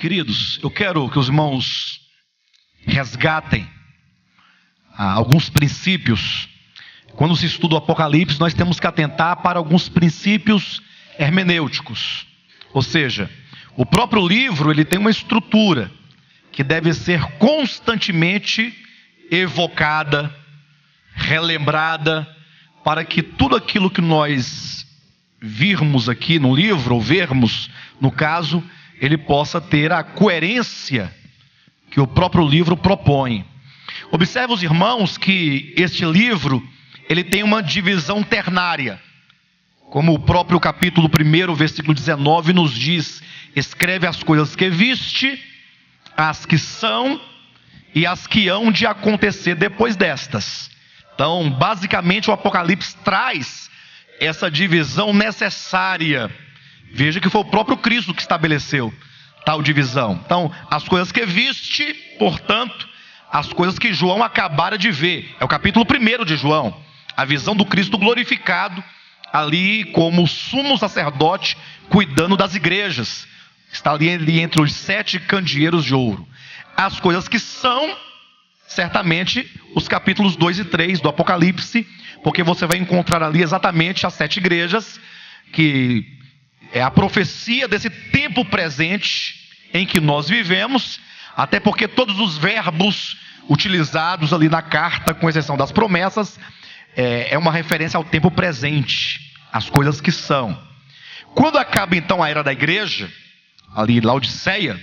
Queridos, eu quero que os irmãos resgatem alguns princípios. Quando se estuda o Apocalipse, nós temos que atentar para alguns princípios hermenêuticos. Ou seja, o próprio livro ele tem uma estrutura que deve ser constantemente evocada, relembrada, para que tudo aquilo que nós virmos aqui no livro, ou vermos no caso, ele possa ter a coerência que o próprio livro propõe. Observe os irmãos que este livro ele tem uma divisão ternária. Como o próprio capítulo 1, versículo 19 nos diz: escreve as coisas que viste, as que são e as que hão de acontecer depois destas. Então, basicamente, o Apocalipse traz essa divisão necessária. Veja que foi o próprio Cristo que estabeleceu tal divisão. Então, as coisas que viste, portanto, as coisas que João acabara de ver. É o capítulo 1 de João. A visão do Cristo glorificado, ali como sumo sacerdote, cuidando das igrejas. Está ali entre os 7 candeeiros de ouro. As coisas que são, certamente, os capítulos 2 e 3 do Apocalipse, porque você vai encontrar ali exatamente as 7 igrejas, que é a profecia desse tempo presente em que nós vivemos, até porque todos os verbos utilizados ali na carta, com exceção das promessas, é uma referência ao tempo presente, as coisas que são. Quando acaba então a era da igreja, ali Laodiceia,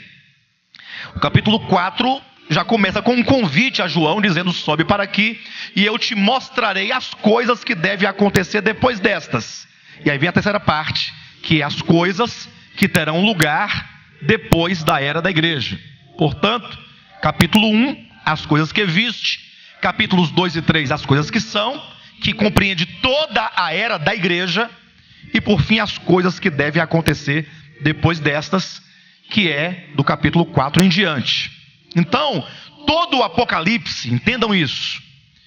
o capítulo 4 já começa com um convite a João, dizendo: sobe para aqui e eu te mostrarei as coisas que devem acontecer depois destas. E aí vem a terceira parte, que é as coisas que terão lugar depois da era da igreja. Portanto, capítulo 1, as coisas que viste. Capítulos 2 e 3, as coisas que são, que compreende toda a era da igreja. E por fim, as coisas que devem acontecer depois destas, que é do capítulo 4 em diante. Então, todo o Apocalipse, entendam isso,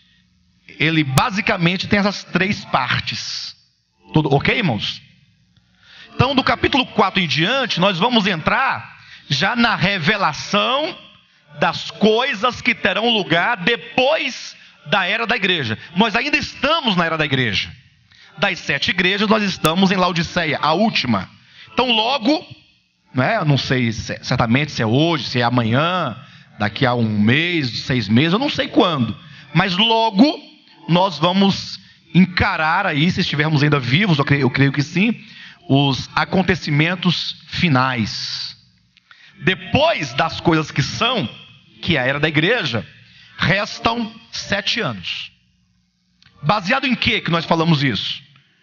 ele basicamente tem essas 3 partes. Ok, irmãos? Então, do capítulo 4 em diante, nós vamos entrar já na revelação das coisas que terão lugar depois da era da igreja. Nós ainda estamos na era da igreja. Das 7 igrejas, nós estamos em Laodiceia, a última. Então, logo, eu não sei certamente se é hoje, se é amanhã, daqui a 1 mês, 6 meses, eu não sei quando. Mas logo, nós vamos encarar aí, se estivermos ainda vivos, eu creio que sim, os acontecimentos finais. Depois das coisas que são, que é a era da igreja, restam 7 anos. Baseado em que nós falamos isso?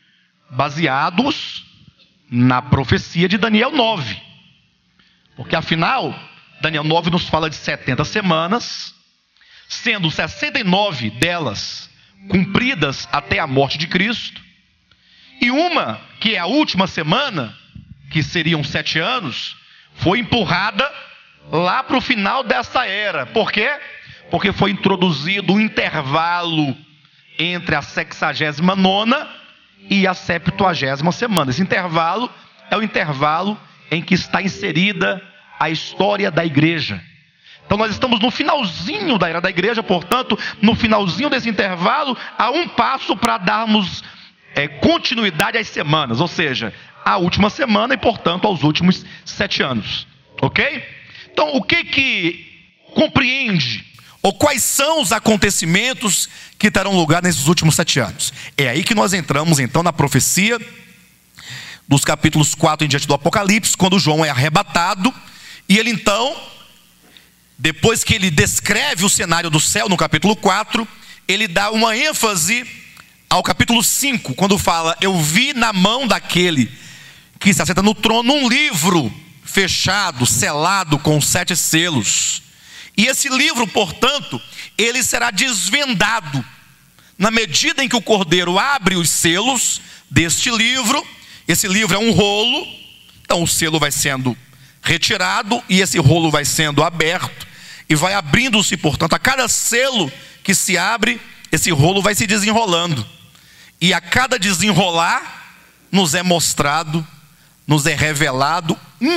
Baseados na profecia de Daniel 9. Porque afinal, Daniel 9 nos fala de 70 semanas, sendo 69 delas cumpridas até a morte de Cristo. E uma, que é a última semana, que seriam 7 anos, foi empurrada lá para o final dessa era. Por quê? Porque foi introduzido um intervalo entre a 69ª e a 70ª semana. Esse intervalo é o intervalo em que está inserida a história da igreja. Então nós estamos no finalzinho da era da igreja, portanto, no finalzinho desse intervalo, há um passo para darmos continuidade às semanas, ou seja, a última semana e, portanto, aos últimos 7 anos. Ok? Então, o que compreende, ou quais são os acontecimentos que terão lugar nesses últimos 7 anos? É aí que nós entramos, então, na profecia dos capítulos 4 em diante do Apocalipse, quando João é arrebatado, e ele, então, depois que ele descreve o cenário do céu no capítulo 4, ele dá uma ênfase ao capítulo 5, quando fala: eu vi na mão daquele que se assenta no trono um livro fechado, selado com 7 selos. E esse livro, portanto, ele será desvendado na medida em que o Cordeiro abre os selos deste livro. Esse livro é um rolo, então o selo vai sendo retirado e esse rolo vai sendo aberto e vai abrindo-se, portanto, a cada selo que se abre, esse rolo vai se desenrolando. E a cada desenrolar, nos é mostrado, nos é revelado um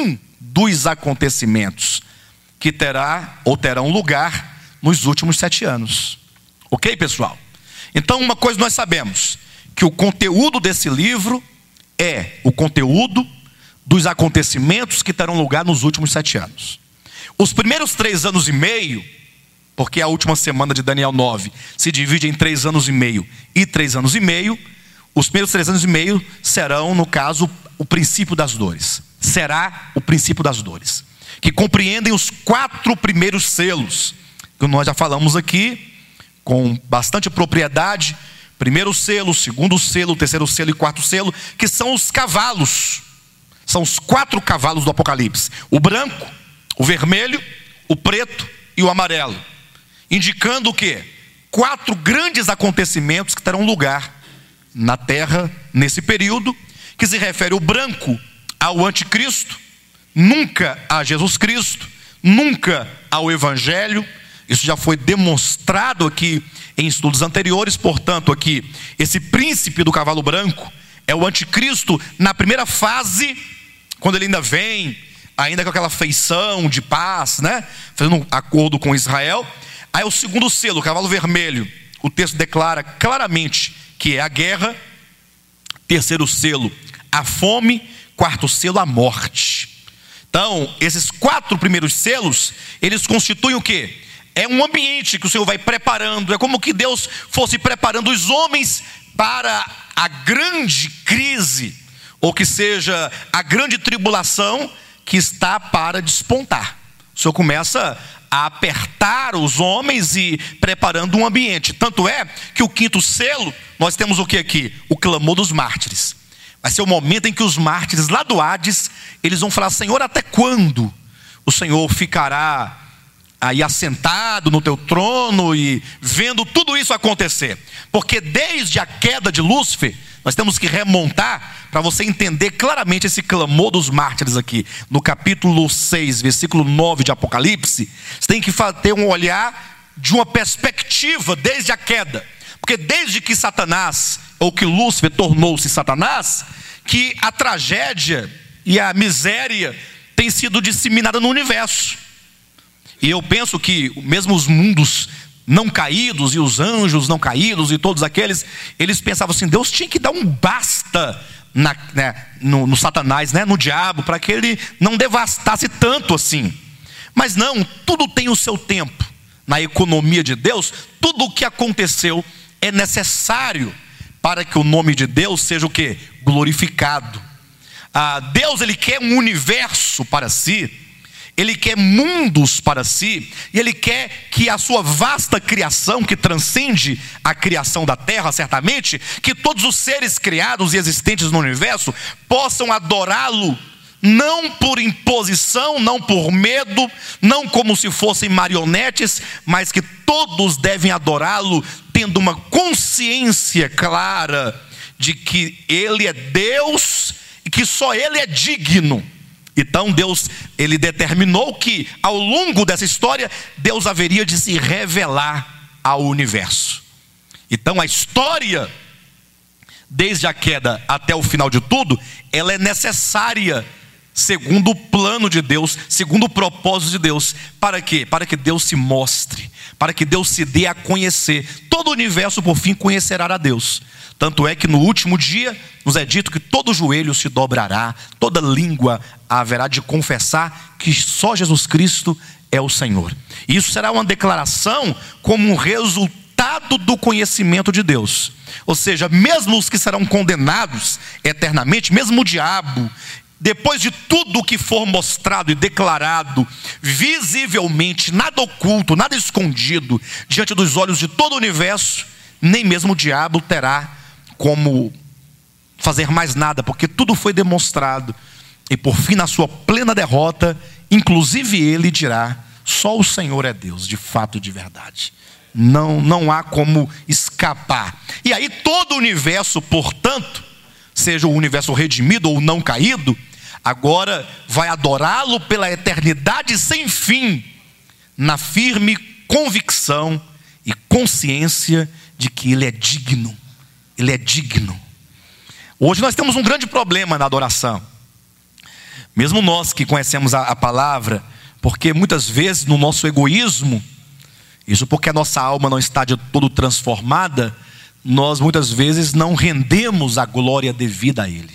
dos acontecimentos que terão lugar nos últimos 7 anos. Ok, pessoal? Então, uma coisa nós sabemos, que o conteúdo desse livro é o conteúdo dos acontecimentos que terão lugar nos últimos 7 anos. Os primeiros 3 anos e meio, porque a última semana de Daniel 9 se divide em 3 anos e meio e 3 anos e meio, os primeiros 3 anos e meio serão, no caso, o princípio das dores. Será o princípio das dores, que compreendem os 4 primeiros selos, que nós já falamos aqui com bastante propriedade. Primeiro selo, segundo selo, terceiro selo e quarto selo, que são os cavalos. São os 4 cavalos do Apocalipse: o branco, o vermelho, o preto e o amarelo, indicando o quê? 4 grandes acontecimentos que terão lugar na terra nesse período, que se refere o branco ao anticristo, nunca a Jesus Cristo, nunca ao Evangelho. Isso já foi demonstrado aqui em estudos anteriores. Portanto, aqui, esse príncipe do cavalo branco é o anticristo na primeira fase, quando ele ainda vem, ainda com aquela feição de paz, né? Fazendo um acordo com Israel. Aí o segundo selo, o cavalo vermelho, o texto declara claramente que é a guerra. Terceiro selo, a fome. Quarto selo, a morte. Então, esses 4 primeiros selos, eles constituem o quê? É um ambiente que o Senhor vai preparando. É como que Deus fosse preparando os homens para a grande crise, ou que seja, a grande tribulação que está para despontar. O Senhor começa a apertar os homens e preparando um ambiente. Tanto é que o 5º selo, nós temos o que aqui? O clamor dos mártires. Vai ser o momento em que os mártires lá do Hades, eles vão falar: Senhor, até quando o Senhor ficará aí assentado no teu trono e vendo tudo isso acontecer? Porque desde a queda de Lúcifer, nós temos que remontar para você entender claramente esse clamor dos mártires aqui. No capítulo 6, versículo 9 de Apocalipse, você tem que ter um olhar de uma perspectiva desde a queda. Porque desde que Satanás, ou que Lúcifer tornou-se Satanás, que a tragédia e a miséria tem sido disseminada no universo. E eu penso que mesmo os mundos não caídos e os anjos não caídos e todos aqueles, eles pensavam assim: Deus tinha que dar um basta no Satanás, no diabo, para que ele não devastasse tanto assim. Mas não, tudo tem o seu tempo. Na economia de Deus, tudo o que aconteceu é necessário para que o nome de Deus seja o quê? Glorificado. Deus, ele quer um universo para si, ele quer mundos para si, e ele quer que a sua vasta criação, que transcende a criação da terra, certamente, que todos os seres criados e existentes no universo possam adorá-lo, não por imposição, não por medo, não como se fossem marionetes, mas que todos devem adorá-lo tendo uma consciência clara de que ele é Deus e que só ele é digno. Então Deus, ele determinou que ao longo dessa história, Deus haveria de se revelar ao universo. Então a história, desde a queda até o final de tudo, ela é necessária segundo o plano de Deus, segundo o propósito de Deus. Para quê? Para que Deus se mostre, para que Deus se dê a conhecer. Todo o universo por fim conhecerá a Deus. Tanto é que no último dia nos é dito que todo joelho se dobrará, toda língua haverá de confessar que só Jesus Cristo é o Senhor. E isso será uma declaração como um resultado do conhecimento de Deus. Ou seja, mesmo os que serão condenados eternamente, mesmo o diabo, depois de tudo o que for mostrado e declarado visivelmente, nada oculto, nada escondido, diante dos olhos de todo o universo, nem mesmo o diabo terá como fazer mais nada, porque tudo foi demonstrado. E por fim, na sua plena derrota, inclusive ele dirá: só o Senhor é Deus, de fato e de verdade. Não há como escapar. E aí todo o universo, portanto, seja o universo redimido ou não caído, agora vai adorá-lo pela eternidade sem fim, na firme convicção e consciência de que ele é digno. Ele é digno. Hoje nós temos um grande problema na adoração. Mesmo nós que conhecemos a palavra, porque muitas vezes no nosso egoísmo, isso porque a nossa alma não está de todo transformada, nós muitas vezes não rendemos a glória devida a Ele.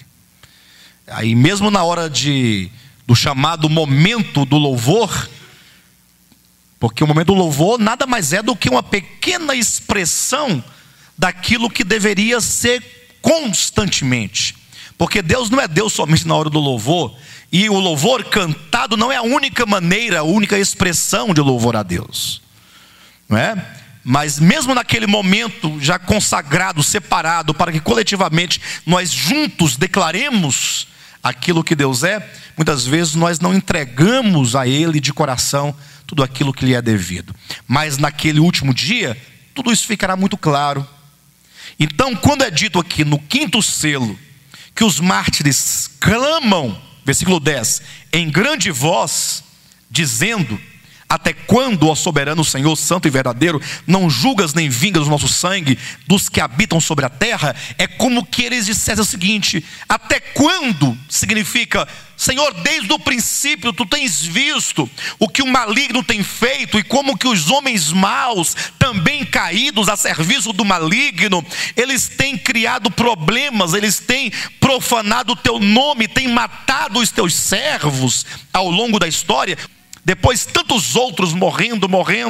Aí mesmo na hora do chamado momento do louvor, porque o momento do louvor nada mais é do que uma pequena expressão daquilo que deveria ser constantemente. Porque Deus não é Deus somente na hora do louvor, e o louvor cantado não é a única maneira, a única expressão de louvor a Deus, não é? Mas mesmo naquele momento já consagrado, separado, para que coletivamente nós juntos declaremos aquilo que Deus é, muitas vezes nós não entregamos a Ele de coração tudo aquilo que lhe é devido. Mas naquele último dia, tudo isso ficará muito claro. Então, quando é dito aqui no 5º selo, que os mártires clamam, versículo 10, em grande voz, dizendo: até quando, ó soberano Senhor, santo e verdadeiro, não julgas nem vingas o nosso sangue dos que habitam sobre a terra? É como que eles dissessem o seguinte: até quando? Significa, Senhor, desde o princípio tu tens visto o que o maligno tem feito, e como que os homens maus, também caídos a serviço do maligno, eles têm criado problemas, eles têm profanado o teu nome, têm matado os teus servos ao longo da história. Depois tantos outros morrendo,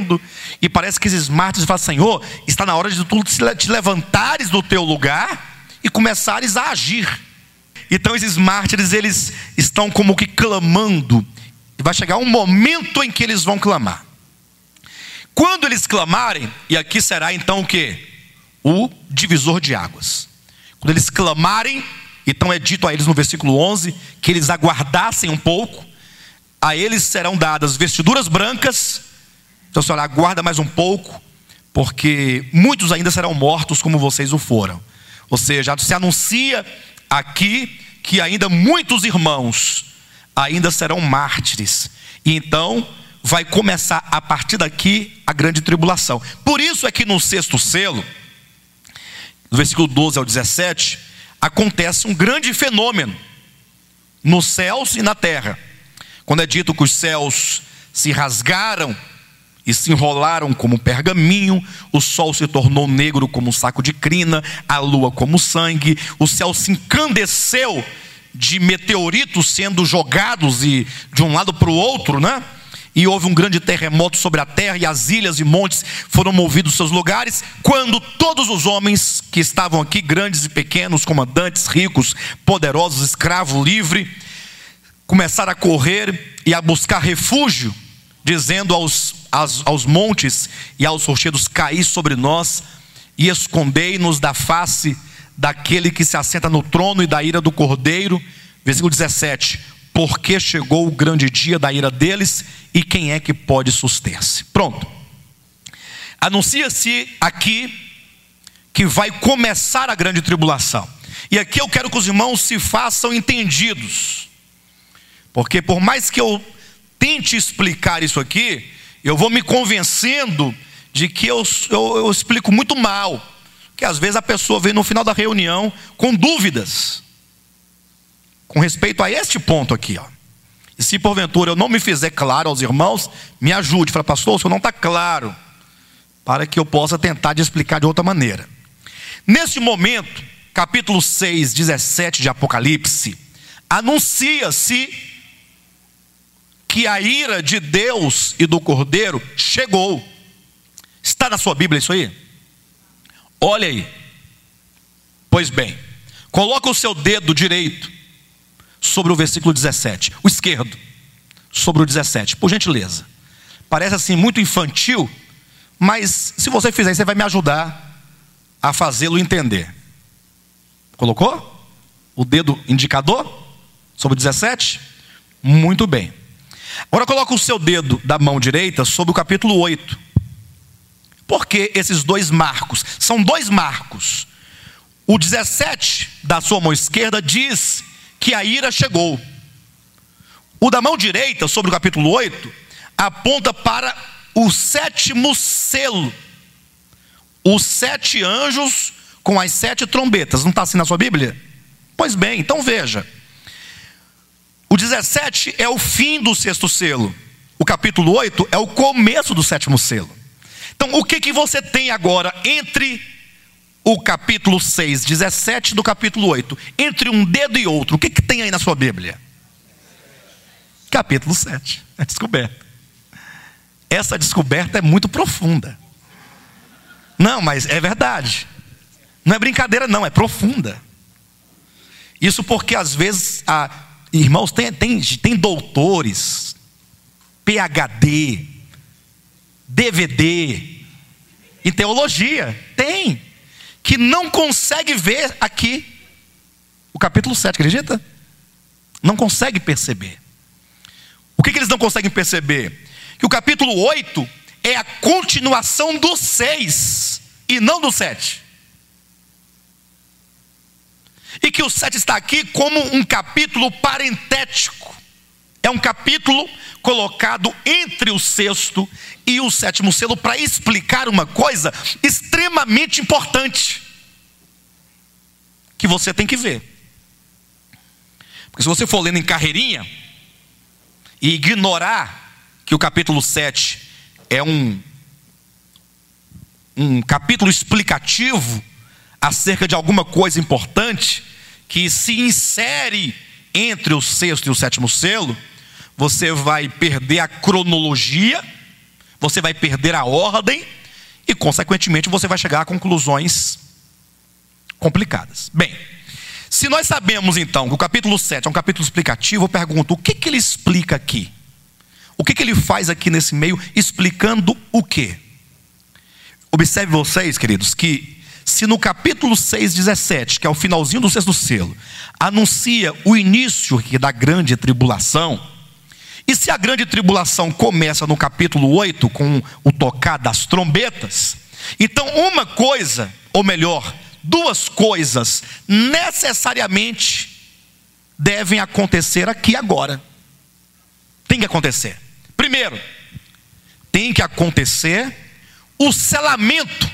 e parece que esses mártires falam: Senhor, está na hora de tu te levantares do teu lugar e começares a agir. Então esses mártires, eles estão como que clamando, e vai chegar um momento em que eles vão clamar. Quando eles clamarem, e aqui será então o quê? O divisor de águas. Quando eles clamarem, então é dito a eles no versículo 11, que eles aguardassem um pouco. A eles serão dadas vestiduras brancas. Então, Senhor, aguarda mais um pouco, porque muitos ainda serão mortos como vocês o foram. Ou seja, se anuncia aqui que ainda muitos irmãos ainda serão mártires. E então vai começar a partir daqui a grande tribulação. Por isso é que no 6º selo, do versículo 12 ao 17, acontece um grande fenômeno nos céus e na terra. Quando é dito que os céus se rasgaram e se enrolaram como pergaminho, o sol se tornou negro como um saco de crina, a lua como sangue, o céu se encandeceu de meteoritos sendo jogados de um lado para o outro, né? E houve um grande terremoto sobre a terra, e as ilhas e montes foram movidos dos seus lugares, quando todos os homens que estavam aqui, grandes e pequenos, comandantes, ricos, poderosos, escravo, livre, começaram a correr e a buscar refúgio, dizendo aos montes e aos rochedos: caí sobre nós e escondei-nos da face daquele que se assenta no trono e da ira do Cordeiro. Versículo 17: porque chegou o grande dia da ira deles, e quem é que pode suster-se? Pronto. Anuncia-se aqui que vai começar a grande tribulação. E aqui eu quero que os irmãos se façam entendidos, porque por mais que eu tente explicar isso aqui, eu vou me convencendo de que eu explico muito mal. Que às vezes a pessoa vem no final da reunião com dúvidas com respeito a este ponto aqui, ó. E se porventura eu não me fizer claro aos irmãos, me ajude. Fala: pastor, o senhor não está claro, para que eu possa tentar de explicar de outra maneira. Neste momento, capítulo 6, 17 de Apocalipse, anuncia-se que a ira de Deus e do Cordeiro chegou. Está na sua Bíblia isso aí? Olha aí. Pois bem, coloca o seu dedo direito sobre o versículo 17, o esquerdo sobre o 17, por gentileza. Parece assim muito infantil, mas se você fizer isso, você vai me ajudar a fazê-lo entender. Colocou? O dedo indicador sobre o 17? Muito bem. Agora coloca o seu dedo da mão direita sobre o capítulo 8. Por que esses dois marcos? São dois marcos. O 17 da sua mão esquerda diz que a ira chegou. O da mão direita, sobre o capítulo 8, aponta para o 7º selo. Os 7 anjos com as 7 trombetas. Não está assim na sua Bíblia? Pois bem, então veja. O 17 é o fim do sexto selo. O capítulo 8 é o começo do sétimo selo. Então, o que você tem agora entre o capítulo 6, 17 do capítulo 8? Entre um dedo e outro, o que tem aí na sua Bíblia? Capítulo 7, a descoberta. Essa descoberta é muito profunda. Não, mas é verdade. Não é brincadeira não, é profunda. Isso porque às vezes, irmãos, tem doutores, PhD, DVD, em teologia, que não consegue ver aqui o capítulo 7, acredita? Não consegue perceber. O que eles não conseguem perceber? Que o capítulo 8 é a continuação do 6 e não do 7. E que o 7 está aqui como um capítulo parentético. É um capítulo colocado entre o sexto e o sétimo selo para explicar uma coisa extremamente importante que você tem que ver. Porque se você for lendo em carreirinha e ignorar que o capítulo 7 é um capítulo explicativo acerca de alguma coisa importante que se insere entre o sexto e o sétimo selo, você vai perder a cronologia, você vai perder a ordem e, consequentemente, você vai chegar a conclusões complicadas. Bem, se nós sabemos então que o capítulo 7 é um capítulo explicativo, eu pergunto, o que ele explica aqui? O que ele faz aqui nesse meio, explicando o quê? Observe vocês, queridos, que se no capítulo 6, 17, que é o finalzinho do sexto selo, anuncia o início da grande tribulação, e se a grande tribulação começa no capítulo 8, com o tocar das trombetas, então uma coisa, ou melhor, duas coisas, necessariamente devem acontecer aqui agora. Tem que acontecer. Primeiro, tem que acontecer o selamento,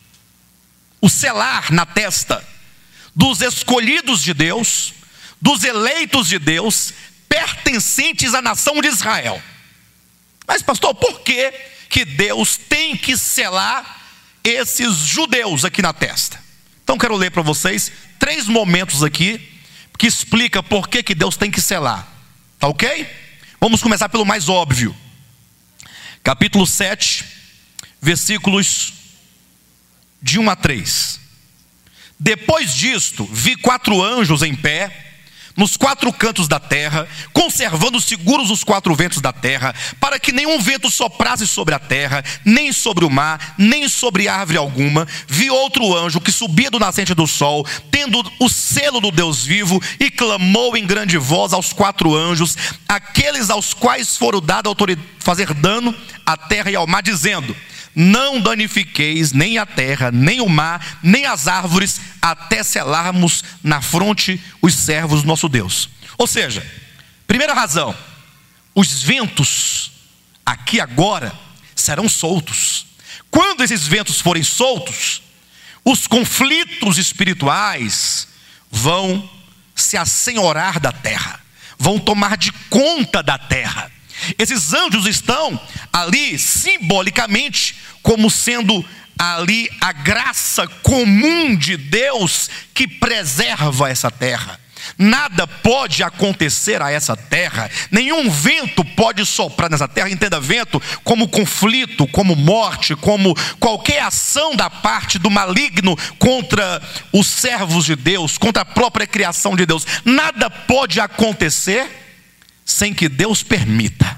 o selar na testa dos escolhidos de Deus, dos eleitos de Deus, pertencentes à nação de Israel. Mas pastor, por que Deus tem que selar esses judeus aqui na testa? Então quero ler para vocês 3 momentos aqui que explica por que Deus tem que selar. Tá ok? Vamos começar pelo mais óbvio. Capítulo 7, versículos de 1 a 3. Depois disto, vi 4 anjos em pé, nos 4 cantos da terra, conservando seguros os 4 ventos da terra, para que nenhum vento soprasse sobre a terra, nem sobre o mar, nem sobre árvore alguma. Vi outro anjo que subia do nascente do sol, tendo o selo do Deus vivo, e clamou em grande voz aos 4 anjos, aqueles aos quais foram dada a autoridade fazer dano à terra e ao mar, dizendo: não danifiqueis nem a terra, nem o mar, nem as árvores, até selarmos na fronte os servos do nosso Deus. Ou seja, primeira razão, os ventos aqui agora serão soltos. Quando esses ventos forem soltos, os conflitos espirituais vão se assenhorar da terra, vão tomar de conta da terra. Esses anjos estão ali simbolicamente como sendo ali a graça comum de Deus que preserva essa terra. Nada pode acontecer a essa terra, nenhum vento pode soprar nessa terra. Entenda vento como conflito, como morte, como qualquer ação da parte do maligno contra os servos de Deus, contra a própria criação de Deus. Nada pode acontecer sem que Deus permita.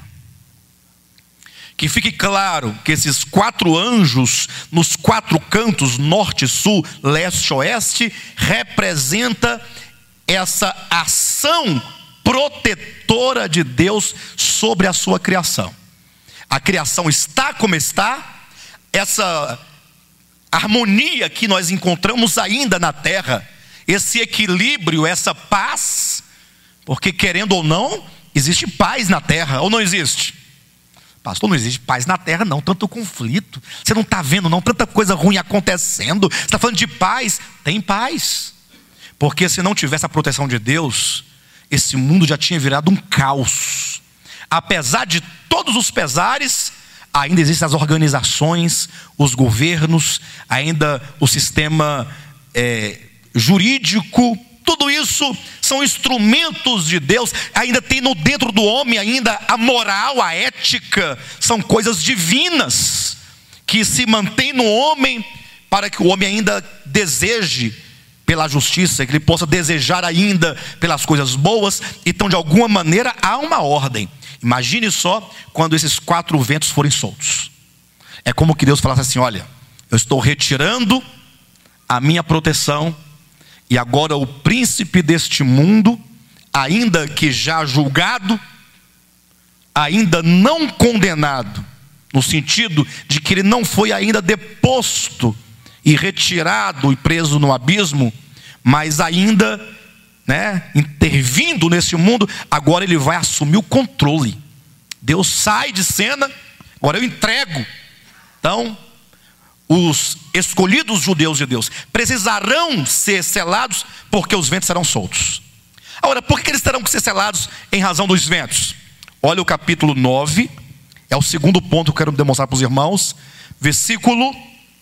Que fique claro que esses 4 anjos nos 4 cantos, norte, sul, leste, oeste, representa essa ação protetora de Deus sobre a sua criação. A criação está como está, essa harmonia que nós encontramos ainda na terra, esse equilíbrio, essa paz, porque querendo ou não, existe paz na terra, ou não existe? Pastor, não existe paz na terra não, tanto conflito, você não está vendo não, tanta coisa ruim acontecendo, você está falando de paz, tem paz, porque se não tivesse a proteção de Deus, esse mundo já tinha virado um caos. Apesar de todos os pesares, ainda existem as organizações, os governos, ainda o sistema jurídico. Tudo isso são instrumentos de Deus. Ainda tem dentro do homem ainda a moral, a ética. São coisas divinas que se mantêm no homem, para que o homem ainda deseje pela justiça, que ele possa desejar ainda pelas coisas boas. Então, de alguma maneira, há uma ordem. Imagine só quando esses 4 ventos forem soltos. É como que Deus falasse assim: olha, eu estou retirando a minha proteção, e agora o príncipe deste mundo, ainda que já julgado, ainda não condenado, no sentido de que ele não foi ainda deposto e retirado e preso no abismo, mas ainda, intervindo nesse mundo, agora ele vai assumir o controle. Deus sai de cena, agora eu entrego. Então, os escolhidos judeus de Deus precisarão ser selados, porque os ventos serão soltos. Agora, por que eles terão que ser selados em razão dos ventos? Olha o capítulo 9, é o segundo ponto que eu quero demonstrar para os irmãos, versículo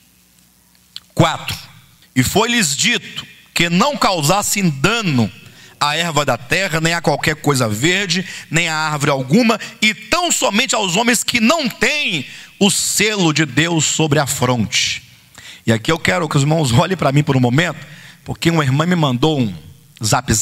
4. E foi-lhes dito que não causassem dano à erva da terra, nem a qualquer coisa verde, nem a árvore alguma, e tão somente aos homens que não têm o selo de Deus sobre a fronte. E aqui eu quero que os irmãos olhem para mim por um momento, porque uma irmã me mandou um zap.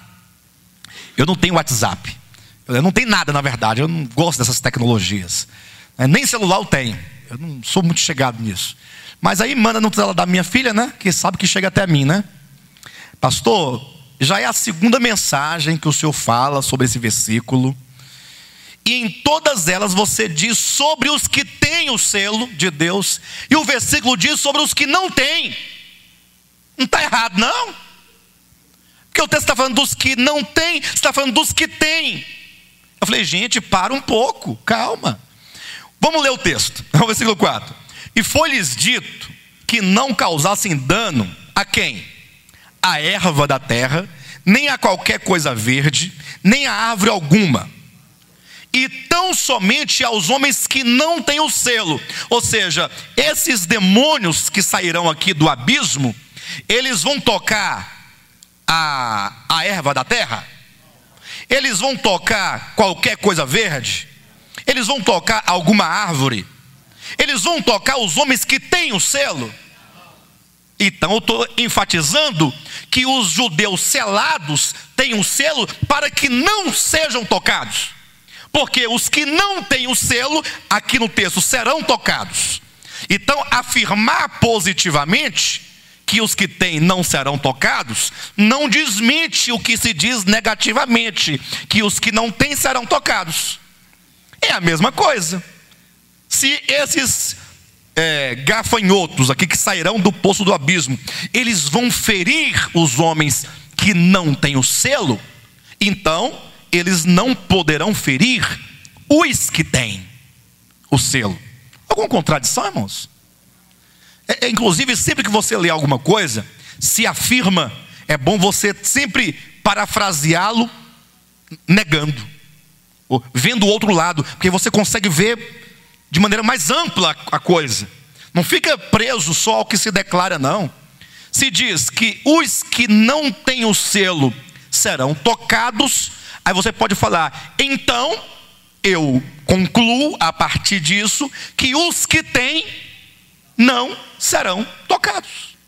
Eu não tenho WhatsApp, eu não tenho nada, na verdade, eu não gosto dessas tecnologias, nem celular eu tenho, eu não sou muito chegado nisso. Mas aí manda no celular da minha filha, que sabe que chega até mim, pastor, já é a segunda mensagem que o senhor fala sobre esse versículo, e em todas elas você diz sobre os que têm o selo de Deus, e o versículo diz sobre os que não têm. Não está errado, não? Porque o texto está falando dos que não têm, está falando dos que têm. Eu falei, gente, para um pouco, calma. Vamos ler o texto, o versículo 4. E foi-lhes dito que não causassem dano a quem? A erva da terra, nem a qualquer coisa verde, nem a árvore alguma, e tão somente aos homens que não têm o selo. Ou seja, esses demônios que sairão aqui do abismo, eles vão tocar a erva da terra? Eles vão tocar qualquer coisa verde? Eles vão tocar alguma árvore? Eles vão tocar os homens que têm o selo? Então eu estou enfatizando que os judeus selados têm um selo para que não sejam tocados. Porque os que não têm o selo, aqui no texto, serão tocados. Então, afirmar positivamente que os que têm não serão tocados, não desmente o que se diz negativamente, que os que não têm serão tocados. É a mesma coisa. Se esses gafanhotos aqui que sairão do poço do abismo, eles vão ferir os homens que não têm o selo, então eles não poderão ferir os que têm o selo. Alguma contradição, irmãos? Inclusive, sempre que você lê alguma coisa, se afirma, é bom você sempre parafraseá-lo negando, ou vendo o outro lado, porque você consegue ver de maneira mais ampla a coisa. Não fica preso só ao que se declara, não. Se diz que os que não têm o selo serão tocados, aí você pode falar, então eu concluo a partir disso que os que têm não serão tocados.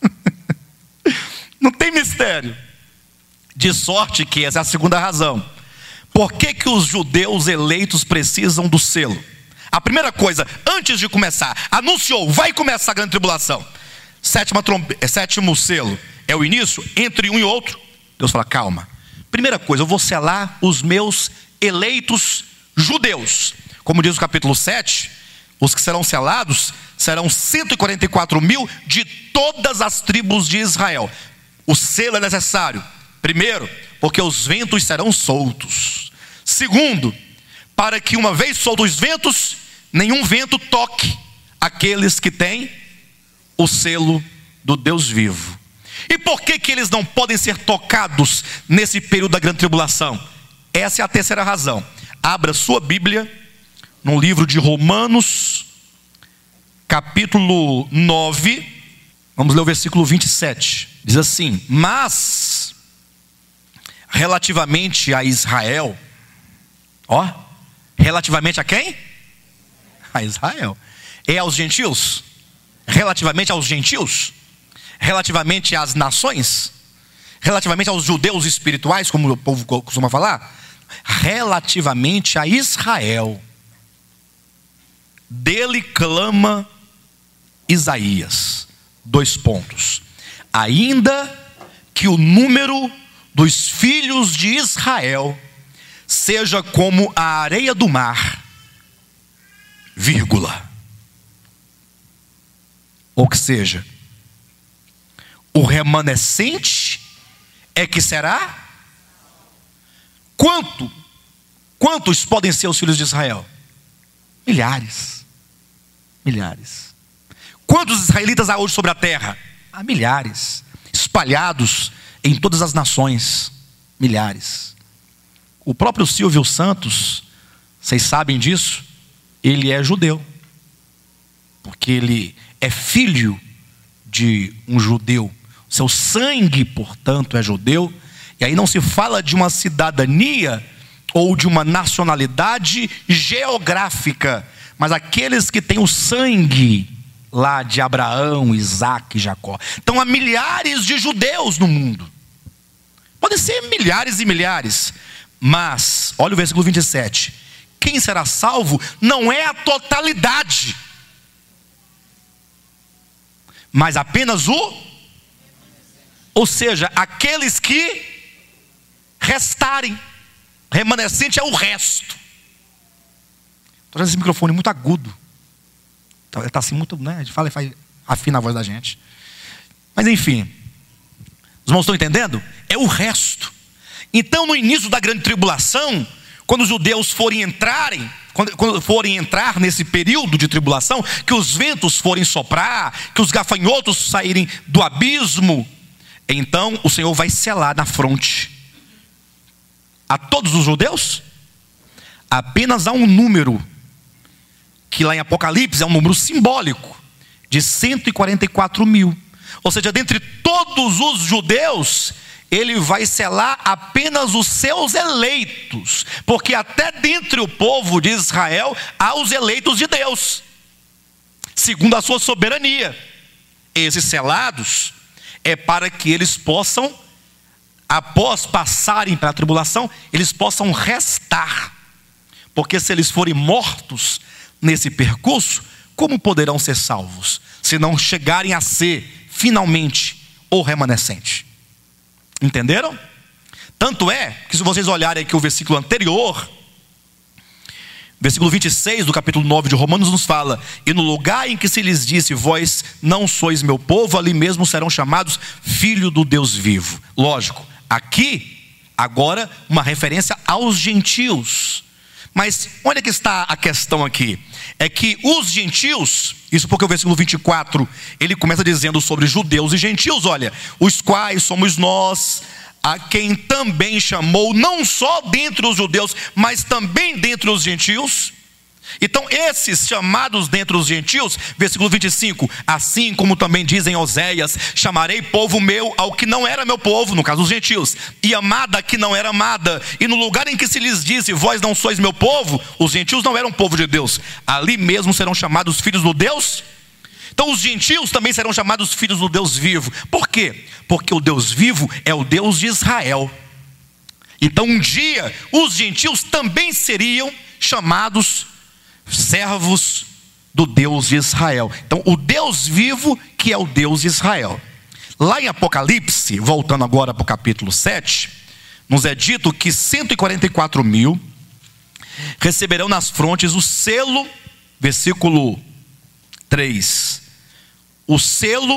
Não tem mistério. De sorte que essa é a segunda razão. Por que os judeus eleitos precisam do selo? A primeira coisa, antes de começar, anunciou, vai começar a grande tribulação. Sétimo selo é o início, entre um e outro. Deus fala, calma. Primeira coisa, eu vou selar os meus eleitos judeus. Como diz o capítulo 7, os que serão selados serão 144 mil de todas as tribos de Israel. O selo é necessário. Primeiro, porque os ventos serão soltos. Segundo, para que uma vez soltos os ventos, nenhum vento toque aqueles que têm o selo do Deus vivo. E por que eles não podem ser tocados nesse período da grande tribulação? Essa é a terceira razão. Abra sua Bíblia no livro de Romanos, capítulo 9, vamos ler o versículo 27. Diz assim: mas relativamente a Israel, relativamente a quem? A Israel. É aos gentios? Relativamente aos gentios? Relativamente às nações? Relativamente aos judeus espirituais, como o povo costuma falar? Relativamente a Israel, dele clama Isaías. 2 pontos. Ainda que o número dos filhos de Israel seja como a areia do mar, vírgula. Ou que seja, o remanescente é que será? Quantos podem ser os filhos de Israel? Milhares. Milhares. Quantos israelitas há hoje sobre a terra? Há milhares. Espalhados em todas as nações. Milhares. O próprio Silvio Santos, vocês sabem disso, ele é judeu. Porque ele é filho de um judeu. Seu sangue, portanto, é judeu. E aí não se fala de uma cidadania ou de uma nacionalidade geográfica, mas aqueles que têm o sangue lá de Abraão, Isaac e Jacó. Então há milhares de judeus no mundo. Podem ser milhares e milhares. Mas, olha o versículo 27. Quem será salvo não é a totalidade, mas apenas ou seja, aqueles que restarem. Remanescente é o resto. Estou usando esse microfone muito agudo. Está assim muito, né? A gente fala e afina a voz da gente. Mas enfim, os irmãos estão entendendo? É o resto. Então no início da grande tribulação, quando os judeus forem quando forem entrar nesse período de tribulação, que os ventos forem soprar, que os gafanhotos saírem do abismo, então o Senhor vai selar na fronte a todos os judeus. Apenas há um número, que lá em Apocalipse é um número simbólico, de 144 mil. Ou seja, dentre todos os judeus, ele vai selar apenas os seus eleitos, porque até dentre o povo de Israel há os eleitos de Deus, segundo a sua soberania. Esses selados é para que eles possam, após passarem pela tribulação, eles possam restar. Porque se eles forem mortos nesse percurso, como poderão ser salvos, se não chegarem a ser finalmente o remanescente? Entenderam? Tanto é que, se vocês olharem aqui o versículo anterior, versículo 26 do capítulo 9 de Romanos nos fala: e no lugar em que se lhes disse, vós não sois meu povo, ali mesmo serão chamados filho do Deus vivo. Lógico, aqui, agora, uma referência aos gentios. Mas olha que está a questão aqui. É que os gentios, isso porque o versículo 24, ele começa dizendo sobre judeus e gentios, olha, os quais somos nós, a quem também chamou, não só dentre os judeus, mas também dentre os gentios. Então esses chamados dentre os gentios, versículo 25, assim como também dizem Oséias, chamarei povo meu ao que não era meu povo, no caso os gentios, e amada a que não era amada. E no lugar em que se lhes disse, vós não sois meu povo, os gentios não eram povo de Deus, ali mesmo serão chamados filhos do Deus. Então os gentios também serão chamados filhos do Deus vivo. Por quê? Porque o Deus vivo é o Deus de Israel. Então um dia os gentios também seriam chamados servos do Deus de Israel. Então o Deus vivo, que é o Deus de Israel. Lá em Apocalipse, voltando agora para o capítulo 7, nos é dito que 144 mil receberão nas frontes o selo, versículo 3, o selo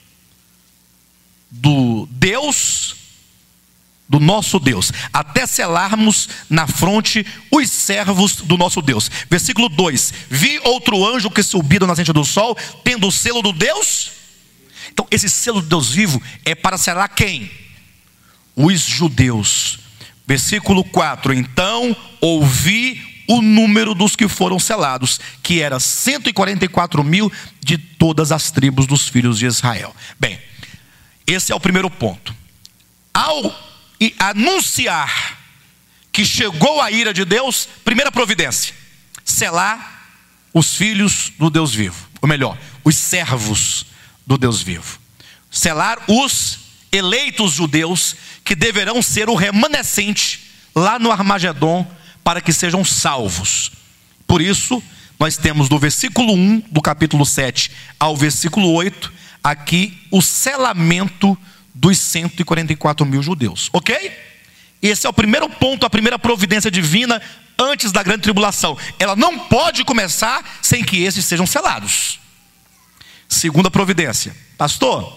do Deus, do nosso Deus, até selarmos na fronte os servos do nosso Deus. Versículo 2, vi outro anjo que subia do nascente do sol, tendo o selo do Deus. Então Então esse selo de Deus vivo é para selar quem? Os judeus. Versículo 4: então ouvi o número dos que foram selados, que era 144 mil de todas as tribos dos filhos de Israel. Bem, esse é o primeiro ponto. Ao anunciar que chegou a ira de Deus, primeira providência: selar os filhos do Deus vivo, ou melhor, os servos do Deus vivo. Selar os eleitos judeus, que deverão ser o remanescente lá no Armagedon, para que sejam salvos. Por isso, nós temos do versículo 1 do capítulo 7 ao versículo 8, aqui o selamento dos 144 mil judeus, ok? Esse é o primeiro ponto, a primeira providência divina antes da grande tribulação. Ela não pode começar sem que esses sejam selados. Segunda providência: pastor,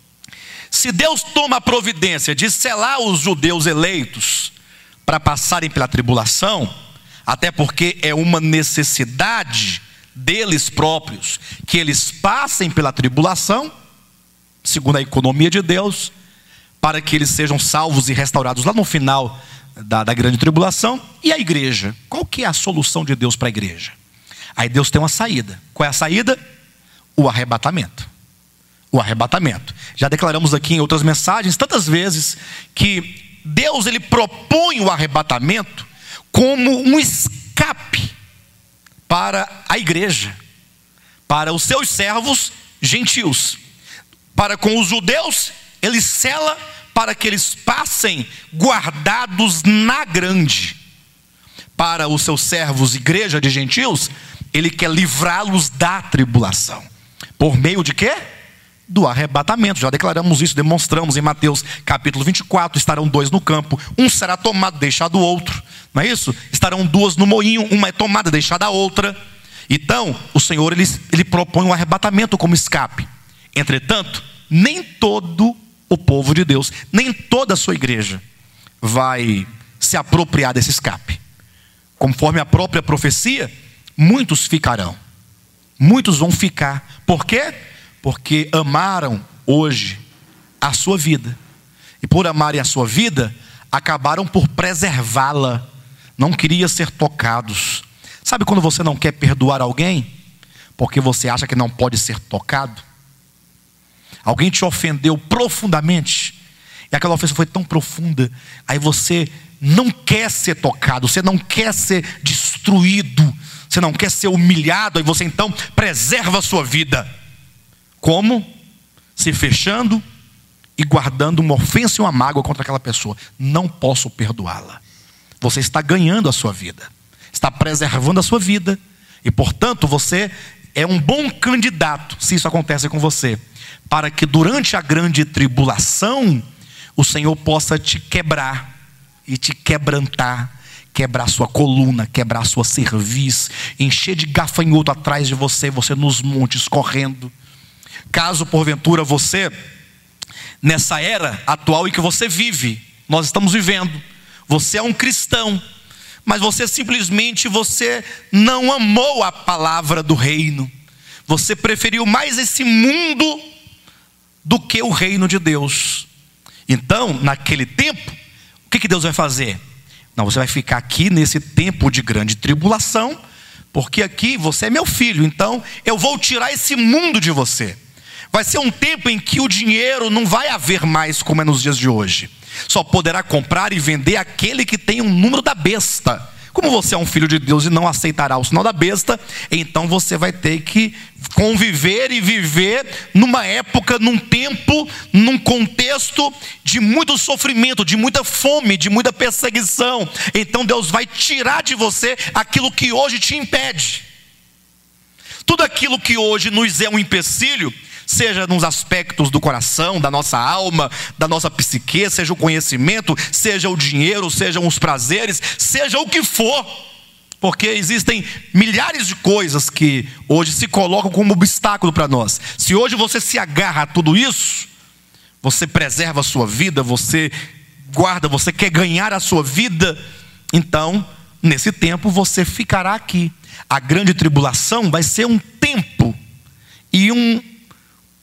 se Deus toma a providência de selar os judeus eleitos para passarem pela tribulação, até porque é uma necessidade deles próprios que eles passem pela tribulação, segundo a economia de Deus, para que eles sejam salvos e restaurados lá no final da grande tribulação. E a igreja? Qual que é a solução de Deus para a igreja? Aí Deus tem uma saída. Qual é a saída? O arrebatamento. O arrebatamento. Já declaramos aqui em outras mensagens tantas vezes que Deus, ele propõe o arrebatamento como um escape para a igreja, para os seus servos gentios. Para com os judeus, ele sela para que eles passem guardados na grande. Para os seus servos, igreja de gentios, ele quer livrá-los da tribulação. Por meio de quê? Do arrebatamento. Já declaramos isso, demonstramos em Mateus capítulo 24, estarão 2 no campo, um será tomado, deixado o outro, não é isso? Estarão 2 no moinho, uma é tomada, deixada a outra. Então, o Senhor, ele propõe um arrebatamento como escape. Entretanto, nem todo o povo de Deus, nem toda a sua igreja vai se apropriar desse escape. Conforme a própria profecia, muitos ficarão, muitos vão ficar. Por quê? Porque amaram hoje a sua vida, e por amarem a sua vida, acabaram por preservá-la, não queriam ser tocados. Sabe quando você não quer perdoar alguém, porque você acha que não pode ser tocado? Alguém te ofendeu profundamente, e aquela ofensa foi tão profunda, aí você não quer ser tocado, você não quer ser destruído, você não quer ser humilhado, aí você então preserva a sua vida. Como? Se fechando e guardando uma ofensa e uma mágoa contra aquela pessoa. Não posso perdoá-la. Você está ganhando a sua vida, está preservando a sua vida, e portanto você é um bom candidato, se isso acontece com você, para que durante a grande tribulação o Senhor possa te quebrar e te quebrantar, quebrar sua coluna, quebrar sua cerviz, encher de gafanhoto atrás de você, você nos montes correndo. Caso porventura você, nessa era atual em que você vive, nós estamos vivendo, você é um cristão, mas você simplesmente não amou a palavra do reino, você preferiu mais esse mundo do que o reino de Deus. Então, naquele tempo, o que Deus vai fazer? Não, você vai ficar aqui nesse tempo de grande tribulação, porque aqui você é meu filho, então eu vou tirar esse mundo de você. Vai ser um tempo em que o dinheiro não vai haver mais como é nos dias de hoje. Só poderá comprar e vender aquele que tem um número da besta. Como você é um filho de Deus e não aceitará o sinal da besta, então você vai ter que conviver e viver numa época, num tempo, num contexto de muito sofrimento, de muita fome, de muita perseguição. Então Deus vai tirar de você aquilo que hoje te impede. Tudo aquilo que hoje nos é um empecilho, seja nos aspectos do coração, da nossa alma, da nossa psique, seja o conhecimento, seja o dinheiro, sejam os prazeres, seja o que for, porque existem milhares de coisas que hoje se colocam como obstáculo para nós. Se hoje você se agarra a tudo isso, você preserva a sua vida, você guarda, você quer ganhar a sua vida, então nesse tempo você ficará aqui. A grande tribulação vai ser um tempo e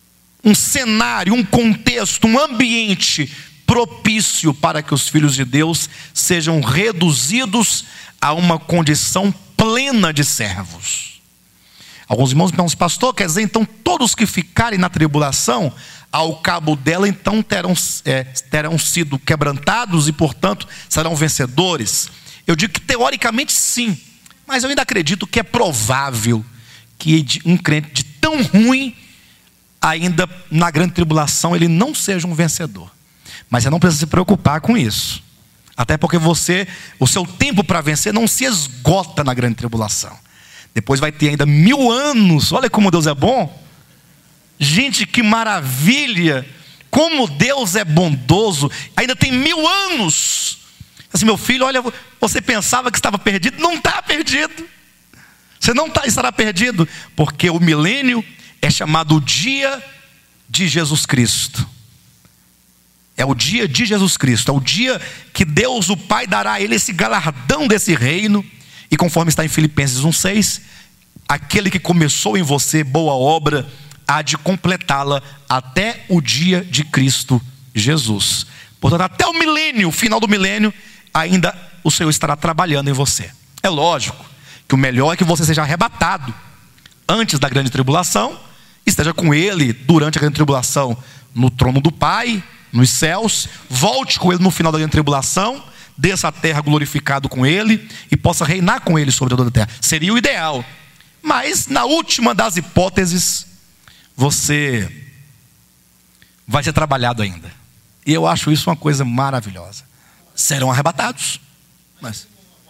um cenário, um contexto, um ambiente propício para que os filhos de Deus sejam reduzidos a uma condição plena de servos. Alguns irmãos perguntam: pastor, quer dizer então todos que ficarem na tribulação, ao cabo dela então terão sido quebrantados e portanto serão vencedores? Eu digo que teoricamente sim, mas eu ainda acredito que é provável que um crente de tão ruim, ainda na grande tribulação, ele não seja um vencedor. Mas você não precisa se preocupar com isso, até porque o seu tempo para vencer não se esgota na grande tribulação. Depois vai ter ainda 1000 anos. Olha como Deus é bom. Gente, que maravilha. Como Deus é bondoso. Ainda tem 1000 anos. Assim, meu filho, olha, você pensava que estava perdido. Não está perdido. Você não estará perdido. Porque o milênio é chamado o dia de Jesus Cristo. É o dia de Jesus Cristo. É o dia que Deus, o Pai, dará a ele esse galardão desse reino. E conforme está em Filipenses 1,6, aquele que começou em você boa obra, há de completá-la até o dia de Cristo Jesus. Portanto, até o milênio, o final do milênio, ainda o Senhor estará trabalhando em você. É lógico que o melhor é que você seja arrebatado antes da grande tribulação, esteja com Ele durante a grande tribulação no trono do Pai, nos céus, volte com Ele no final da grande tribulação, desça a terra glorificado com Ele e possa reinar com Ele sobre toda a terra. Seria o ideal. Mas na última das hipóteses, você vai ser trabalhado ainda. E eu acho isso uma coisa maravilhosa. Serão arrebatados. Mas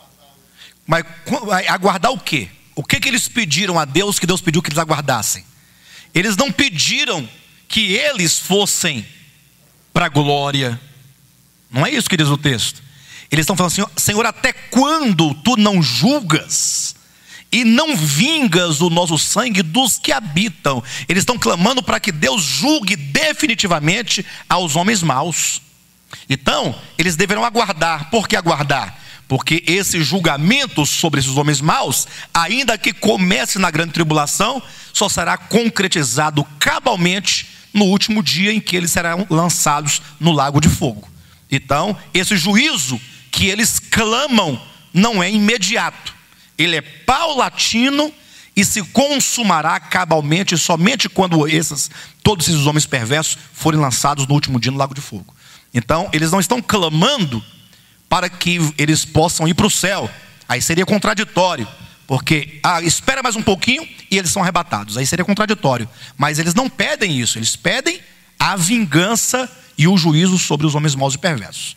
aguardar o quê? O que eles pediram a Deus que Deus pediu que eles aguardassem? Eles não pediram que eles fossem para a glória. Não é isso que diz o texto. Eles estão falando assim: Senhor, até quando tu não julgas e não vingas o nosso sangue dos que habitam? Eles estão clamando para que Deus julgue definitivamente aos homens maus. Então, eles deverão aguardar. Por que aguardar? Porque esse julgamento sobre esses homens maus, ainda que comece na grande tribulação, só será concretizado cabalmente no último dia em que eles serão lançados no lago de fogo. Então, esse juízo que eles clamam não é imediato. Ele é paulatino e se consumará cabalmente somente quando todos esses homens perversos forem lançados no último dia no lago de fogo. Então, eles não estão clamando para que eles possam ir para o céu. Aí seria contraditório, porque espera mais um pouquinho e eles são arrebatados. Aí seria contraditório. Mas eles não pedem isso. Eles pedem a vingança e o juízo sobre os homens maus e perversos.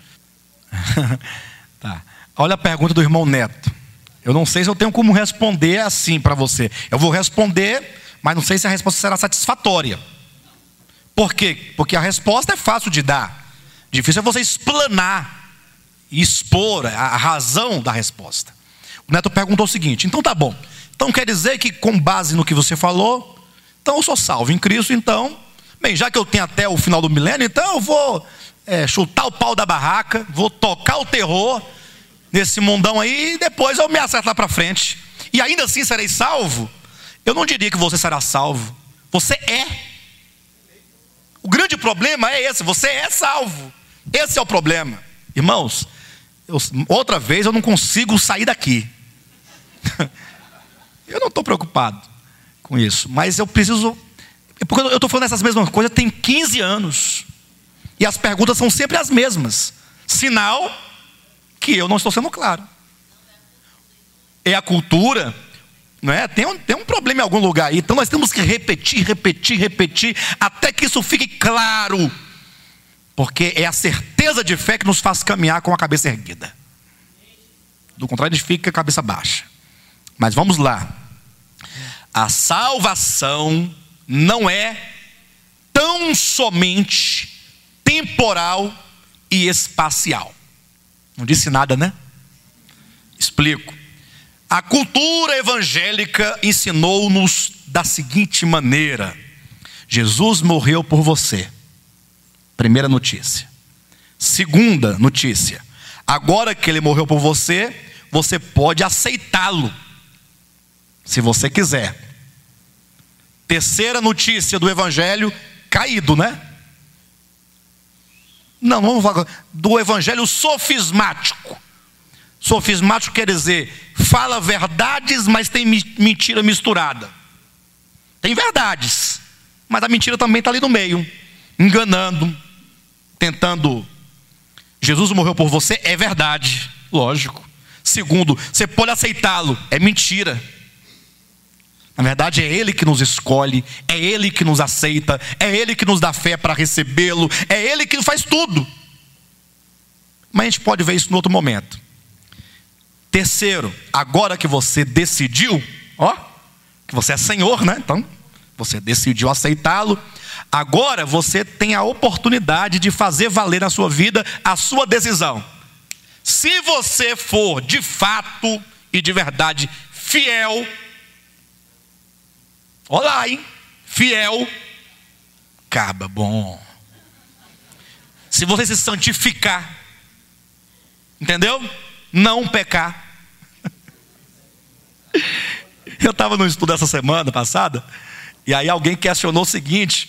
Tá. Olha a pergunta do irmão Neto. Eu não sei se eu tenho como responder assim para você. Eu vou responder, mas não sei se a resposta será satisfatória. Por quê? Porque a resposta é fácil de dar. Difícil é você explanar e expor a razão da resposta. O Neto perguntou o seguinte: então tá bom. Então quer dizer que com base no que você falou, então eu sou salvo em Cristo, então, bem, já que eu tenho até o final do milênio, então eu vou chutar o pau da barraca, vou tocar o terror nesse mundão aí, e depois eu me acerto lá para frente. E ainda assim serei salvo? Eu não diria que você será salvo. Você é. O grande problema é esse: você é salvo. Esse é o problema. Irmãos, outra vez eu não consigo sair daqui. Eu não estou preocupado com isso, mas eu preciso. Porque eu estou falando essas mesmas coisas tem 15 anos. E as perguntas são sempre as mesmas. Sinal que eu não estou sendo claro. É a cultura, não é? Tem um problema em algum lugar aí. Então nós temos que repetir, até que isso fique claro. Porque é a certeza de fé que nos faz caminhar com a cabeça erguida. Do contrário, a gente fica com a cabeça baixa. Mas vamos lá. A salvação não é tão somente temporal e espacial. Não disse nada, né? Explico. A cultura evangélica ensinou-nos da seguinte maneira: Jesus morreu por você. Primeira notícia. Segunda notícia: agora que ele morreu por você, você pode aceitá-lo, se você quiser. Terceira notícia do evangelho: caído, né? Não vamos falar do evangelho sofismático. Sofismático quer dizer, fala verdades, mas tem mentira misturada. Tem verdades, mas a mentira também está ali no meio, enganando, tentando. Jesus morreu por você, é verdade, lógico. Segundo, você pode aceitá-lo, é mentira. Na verdade é Ele que nos escolhe, é Ele que nos aceita, é Ele que nos dá fé para recebê-lo, é Ele que faz tudo. Mas a gente pode ver isso em outro momento. Terceiro, agora que você decidiu, que você é Senhor, né? Então, você decidiu aceitá-lo. Agora você tem a oportunidade de fazer valer na sua vida a sua decisão. Se você for de fato e de verdade fiel, olá, hein? Fiel, caba bom. Se você se santificar, entendeu? Não pecar. Eu estava no estudo essa semana passada, e aí alguém questionou o seguinte,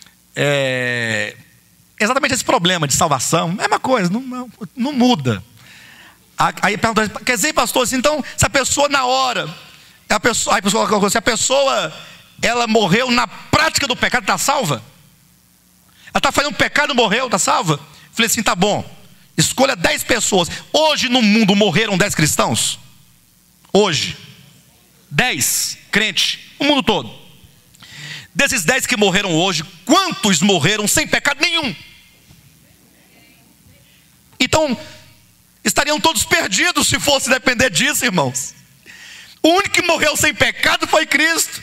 exatamente esse problema de salvação, mesma coisa, não muda. Aí perguntou, quer dizer, pastor, assim, então, se a pessoa na hora, se a pessoa ela morreu na prática do pecado, está salva? Ela está fazendo um pecado, morreu, está salva? Falei assim, tá bom, escolha 10 pessoas. Hoje no mundo morreram 10 cristãos? Hoje 10 crentes, o mundo todo. Desses 10 que morreram hoje, quantos morreram sem pecado nenhum? Então, estariam todos perdidos se fosse depender disso, irmãos. O único que morreu sem pecado foi Cristo.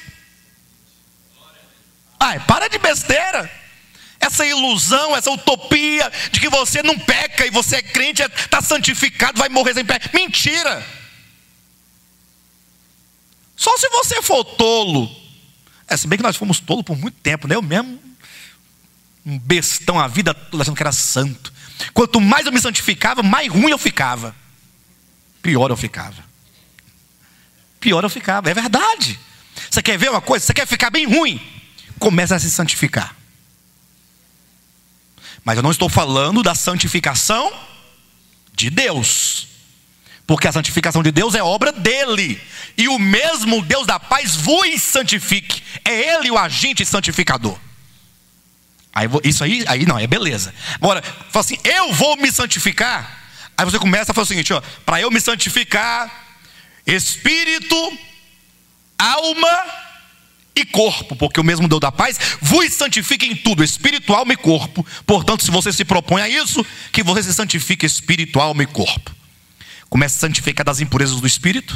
Para de besteira. Essa ilusão, essa utopia de que você não peca e você é crente, está santificado, vai morrer sem pecado. Mentira. Só se você for tolo. Se bem que nós fomos tolos por muito tempo, né? Eu mesmo, um bestão a vida toda achando que era santo. Quanto mais eu me santificava, mais ruim eu ficava. Pior eu ficava. É verdade. Você quer ver uma coisa? Você quer ficar bem ruim? Começa a se santificar. Mas eu não estou falando da santificação de Deus, porque a santificação de Deus é obra dele. E o mesmo Deus da paz vos santifique. É Ele o agente santificador. Isso aí não, é beleza. Agora, fala assim, eu vou me santificar. Aí você começa a falar o seguinte, para eu me santificar, espírito, alma e corpo, porque o mesmo Deus da paz vos santifica em tudo, espírito, alma e corpo. Portanto, se você se propõe a isso, que você se santifique espírito, alma e corpo. Começa a santificar das impurezas do espírito.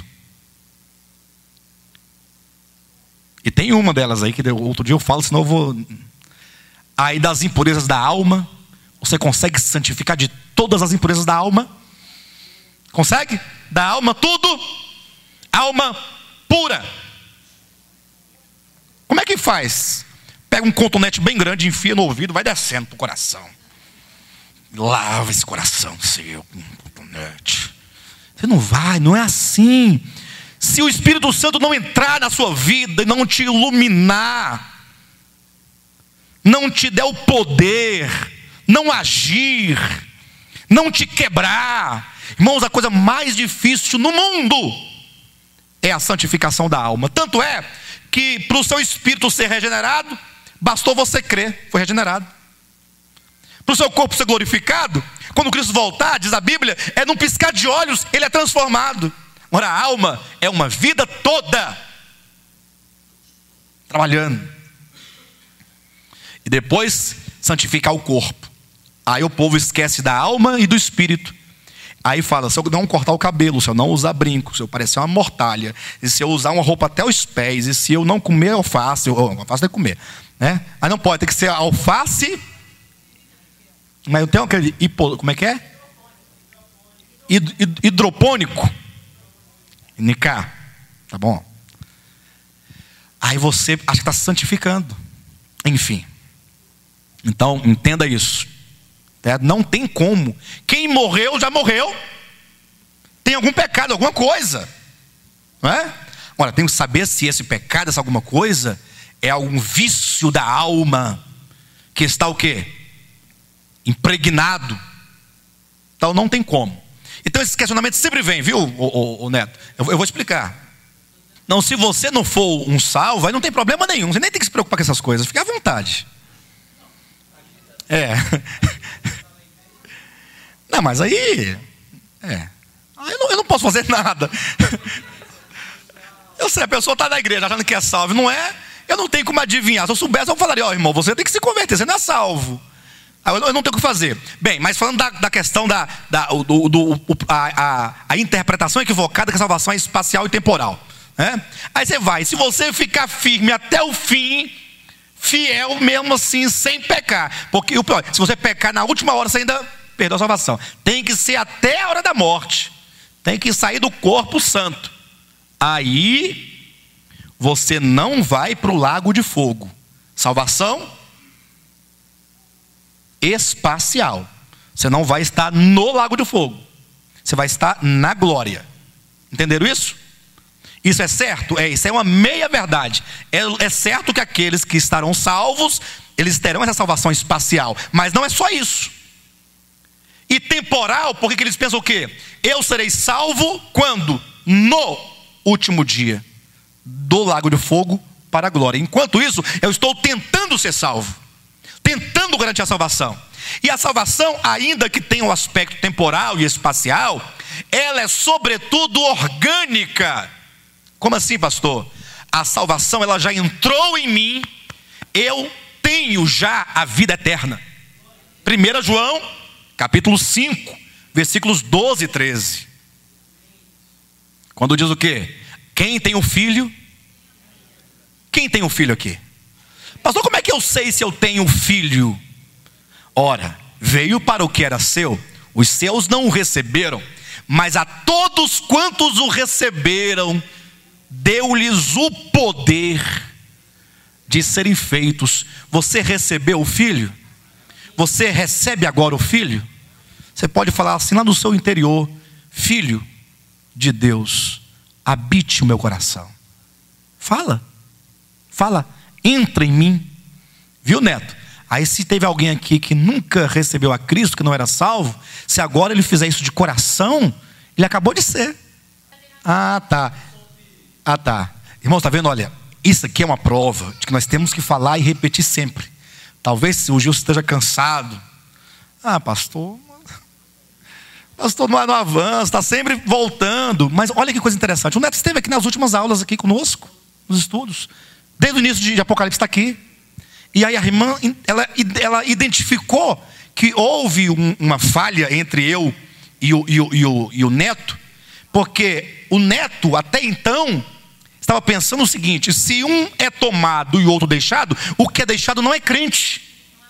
E tem uma delas aí, que outro dia eu falo, senão eu vou... Aí das impurezas da alma, você consegue se santificar de todas as impurezas da alma? Consegue? Da alma tudo? Alma pura. Como é que faz? Pega um cotonete bem grande, enfia no ouvido, vai descendo pro coração. Lava esse coração seu com um cotonete. Você não é assim. Se o Espírito Santo não entrar na sua vida e não te iluminar, não te der o poder, não agir, não te quebrar, irmãos, a coisa mais difícil no mundo é a santificação da alma. Tanto é que para o seu espírito ser regenerado, bastou você crer, foi regenerado. Para o seu corpo ser glorificado, quando Cristo voltar, diz a Bíblia, é num piscar de olhos, ele é transformado. Ora, a alma é uma vida toda trabalhando. E depois santificar o corpo. Aí o povo esquece da alma e do espírito. Aí fala, se eu não cortar o cabelo, se eu não usar brinco, se eu parecer uma mortalha, e se eu usar uma roupa até os pés, e se eu não comer alface, alface tem que comer, né? Aí não pode, tem que ser alface, mas eu tenho aquele, como é que é? Hidropônico. Nicá, tá bom? Aí você acha que está se santificando. Enfim. Então, entenda isso. Não tem como. Quem morreu, já morreu. Tem algum pecado, alguma coisa. Não é? Agora, tem que saber se esse pecado, essa alguma coisa, é algum vício da alma. que está o quê? Impregnado. Então não tem como. Então esse questionamento sempre vem, viu, o Neto? Eu vou explicar. Não, se você não for um salvo, aí não tem problema nenhum. Você nem tem que se preocupar com essas coisas. Fique à vontade. Não, mas aí... eu não posso fazer nada. Eu sei, a pessoa está na igreja achando que é salvo. Não é? Eu não tenho como adivinhar. Se eu soubesse, eu falaria, irmão, você tem que se converter, você não é salvo. Eu não tenho o que fazer. Bem, mas falando da questão a interpretação equivocada que a salvação é espacial e temporal. Aí você vai, se você ficar firme até o fim, fiel mesmo assim, sem pecar. Porque o pior, se você pecar na última hora, você ainda perdeu a salvação. Tem que ser até a hora da morte. Tem que sair do corpo santo. Aí você não vai para o lago de fogo. Salvação espacial. Você não vai estar no lago de fogo. Você vai estar na glória. Entenderam isso? Isso é certo? Isso é uma meia verdade. É certo que aqueles que estarão salvos, eles terão essa salvação espacial. Mas não é só isso. E temporal, porque eles pensam o quê? Eu serei salvo quando? No último dia do lago de fogo para a glória. Enquanto isso, eu estou tentando ser salvo, tentando garantir a salvação. E a salvação, ainda que tenha um aspecto temporal e espacial, ela é sobretudo orgânica. Como assim, pastor? A salvação, ela já entrou em mim. Eu tenho já a vida eterna. 1 João, capítulo 5, versículos 12 e 13. Quando diz o quê? Quem tem um filho? Quem tem um filho aqui? Pastor, como é que eu sei se eu tenho um filho? Ora, veio para o que era seu, os seus não o receberam, mas a todos quantos o receberam, deu-lhes o poder de serem feitos. Você recebeu o filho? Você recebe agora o filho? Você pode falar assim lá no seu interior: filho de Deus, habite o meu coração. Fala, entra em mim. Viu, Neto? Aí se teve alguém aqui que nunca recebeu a Cristo, que não era salvo, se agora ele fizer isso de coração, ele acabou de ser. Ah, tá. Irmãos, está vendo? Olha, isso aqui é uma prova de que nós temos que falar e repetir sempre. Talvez o Gil esteja cansado. Pastor não avança, está sempre voltando. Mas olha que coisa interessante. O Neto esteve aqui nas últimas aulas aqui conosco, nos estudos. Desde o início de Apocalipse está aqui. E aí a irmã, ela identificou que houve uma falha entre eu e o Neto. Porque o Neto, até então, estava pensando o seguinte: se um é tomado e o outro deixado, o que é deixado não é crente.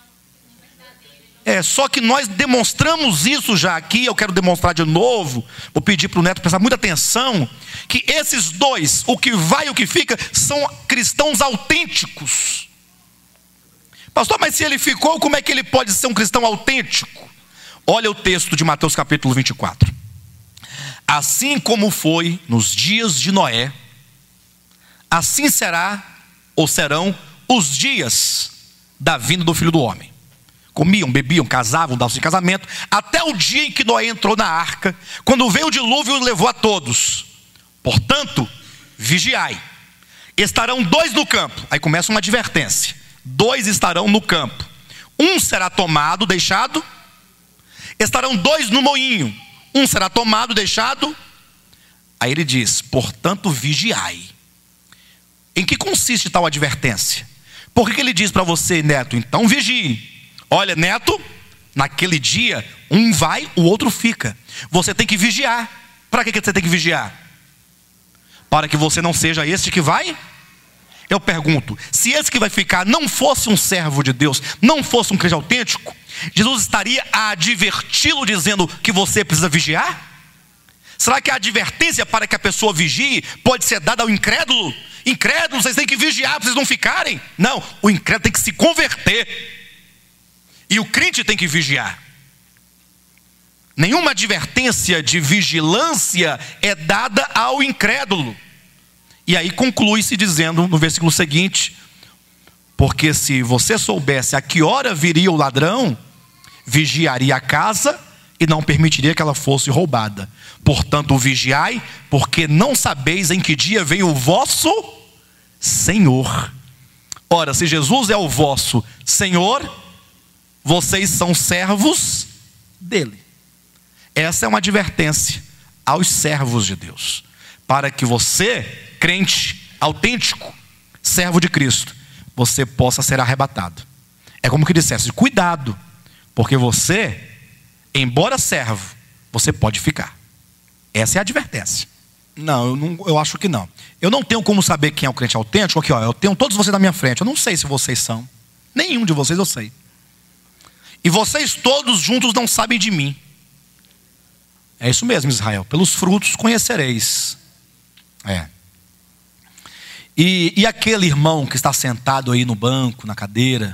Só que nós demonstramos isso já aqui. Eu quero demonstrar de novo. Vou pedir para o Neto prestar muita atenção, que esses dois, o que vai e o que fica, são cristãos autênticos. Pastor, mas se ele ficou, como é que ele pode ser um cristão autêntico? Olha o texto de Mateus capítulo 24. Assim como foi nos dias de Noé, assim será ou serão os dias da vinda do Filho do Homem. Comiam, bebiam, casavam, davam-se em casamento, até o dia em que Noé entrou na arca, quando veio o dilúvio e levou a todos. Portanto, vigiai. Estarão 2 no campo. Aí começa uma advertência. 2 estarão no campo. Um será tomado, deixado. Estarão 2 no moinho. Um será tomado, deixado. Aí ele diz: portanto, vigiai. Em que consiste tal advertência? Por que ele diz para você, Neto? Então vigie. Olha, Neto, naquele dia, um vai, o outro fica. Você tem que vigiar. Para que você tem que vigiar? Para que você não seja esse que vai? Eu pergunto, se esse que vai ficar não fosse um servo de Deus, não fosse um crente autêntico, Jesus estaria a adverti-lo dizendo que você precisa vigiar? Será que a advertência para que a pessoa vigie pode ser dada ao incrédulo? Incrédulos, vocês têm que vigiar para vocês não ficarem. Não, o incrédulo tem que se converter. E o crente tem que vigiar. Nenhuma advertência de vigilância é dada ao incrédulo. E aí conclui-se dizendo no versículo seguinte: Porque se você soubesse a que hora viria o ladrão, vigiaria a casa e não permitiria que ela fosse roubada. Portanto, vigiai, porque não sabeis em que dia vem o vosso Senhor. Ora, se Jesus é o vosso Senhor, vocês são servos dele. Essa é uma advertência aos servos de Deus, para que você, crente autêntico, servo de Cristo, você possa ser arrebatado. É como que dissesse: cuidado, porque você, embora servo, você pode ficar. Essa é a advertência. Não, eu acho que não. Eu não tenho como saber quem é o crente autêntico. Aqui, ó, eu tenho todos vocês na minha frente. Eu não sei se vocês são. Nenhum de vocês eu sei. E vocês todos juntos não sabem de mim. É isso mesmo, Israel. Pelos frutos conhecereis. E aquele irmão que está sentado aí no banco, na cadeira,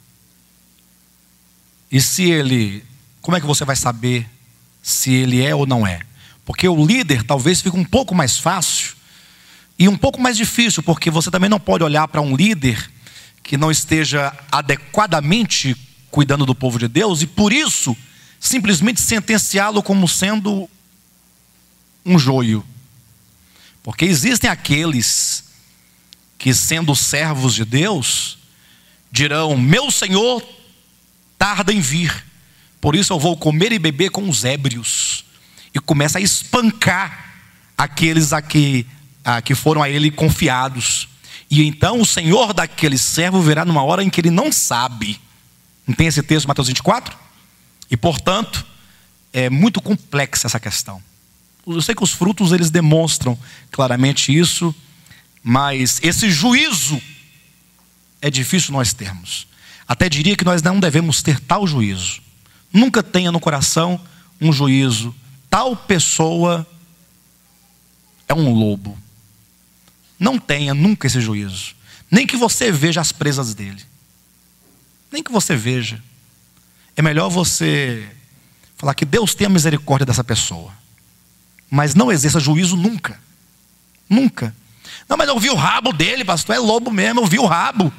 e se ele, como é que você vai saber se ele é ou não é? Porque o líder talvez fique um pouco mais fácil e um pouco mais difícil, porque você também não pode olhar para um líder que não esteja adequadamente cuidando do povo de Deus e por isso simplesmente sentenciá-lo como sendo um joio. Porque existem aqueles que, sendo servos de Deus, dirão: meu Senhor tarda em vir, por isso eu vou comer e beber com os ébrios. E começa a espancar aqueles que foram a ele confiados. E então o Senhor daquele servo virá numa hora em que ele não sabe. Não tem esse texto, Mateus 24? E portanto, é muito complexa essa questão. Eu sei que os frutos eles demonstram claramente isso, mas esse juízo é difícil nós termos. Até diria que nós não devemos ter tal juízo. Nunca tenha no coração um juízo: tal pessoa é um lobo. Não tenha nunca esse juízo. Nem que você veja as presas dele. Nem que você veja. É melhor você falar que Deus tenha misericórdia dessa pessoa, mas não exerça juízo nunca. Nunca. Não, mas eu vi o rabo dele, pastor, é lobo mesmo, eu vi o rabo.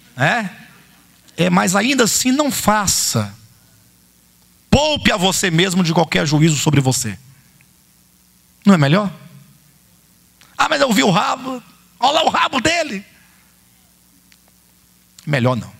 Mas ainda assim não faça. Poupe a você mesmo de qualquer juízo sobre você. Não é melhor? Ah, mas eu vi o rabo. Olha lá o rabo dele. Melhor não.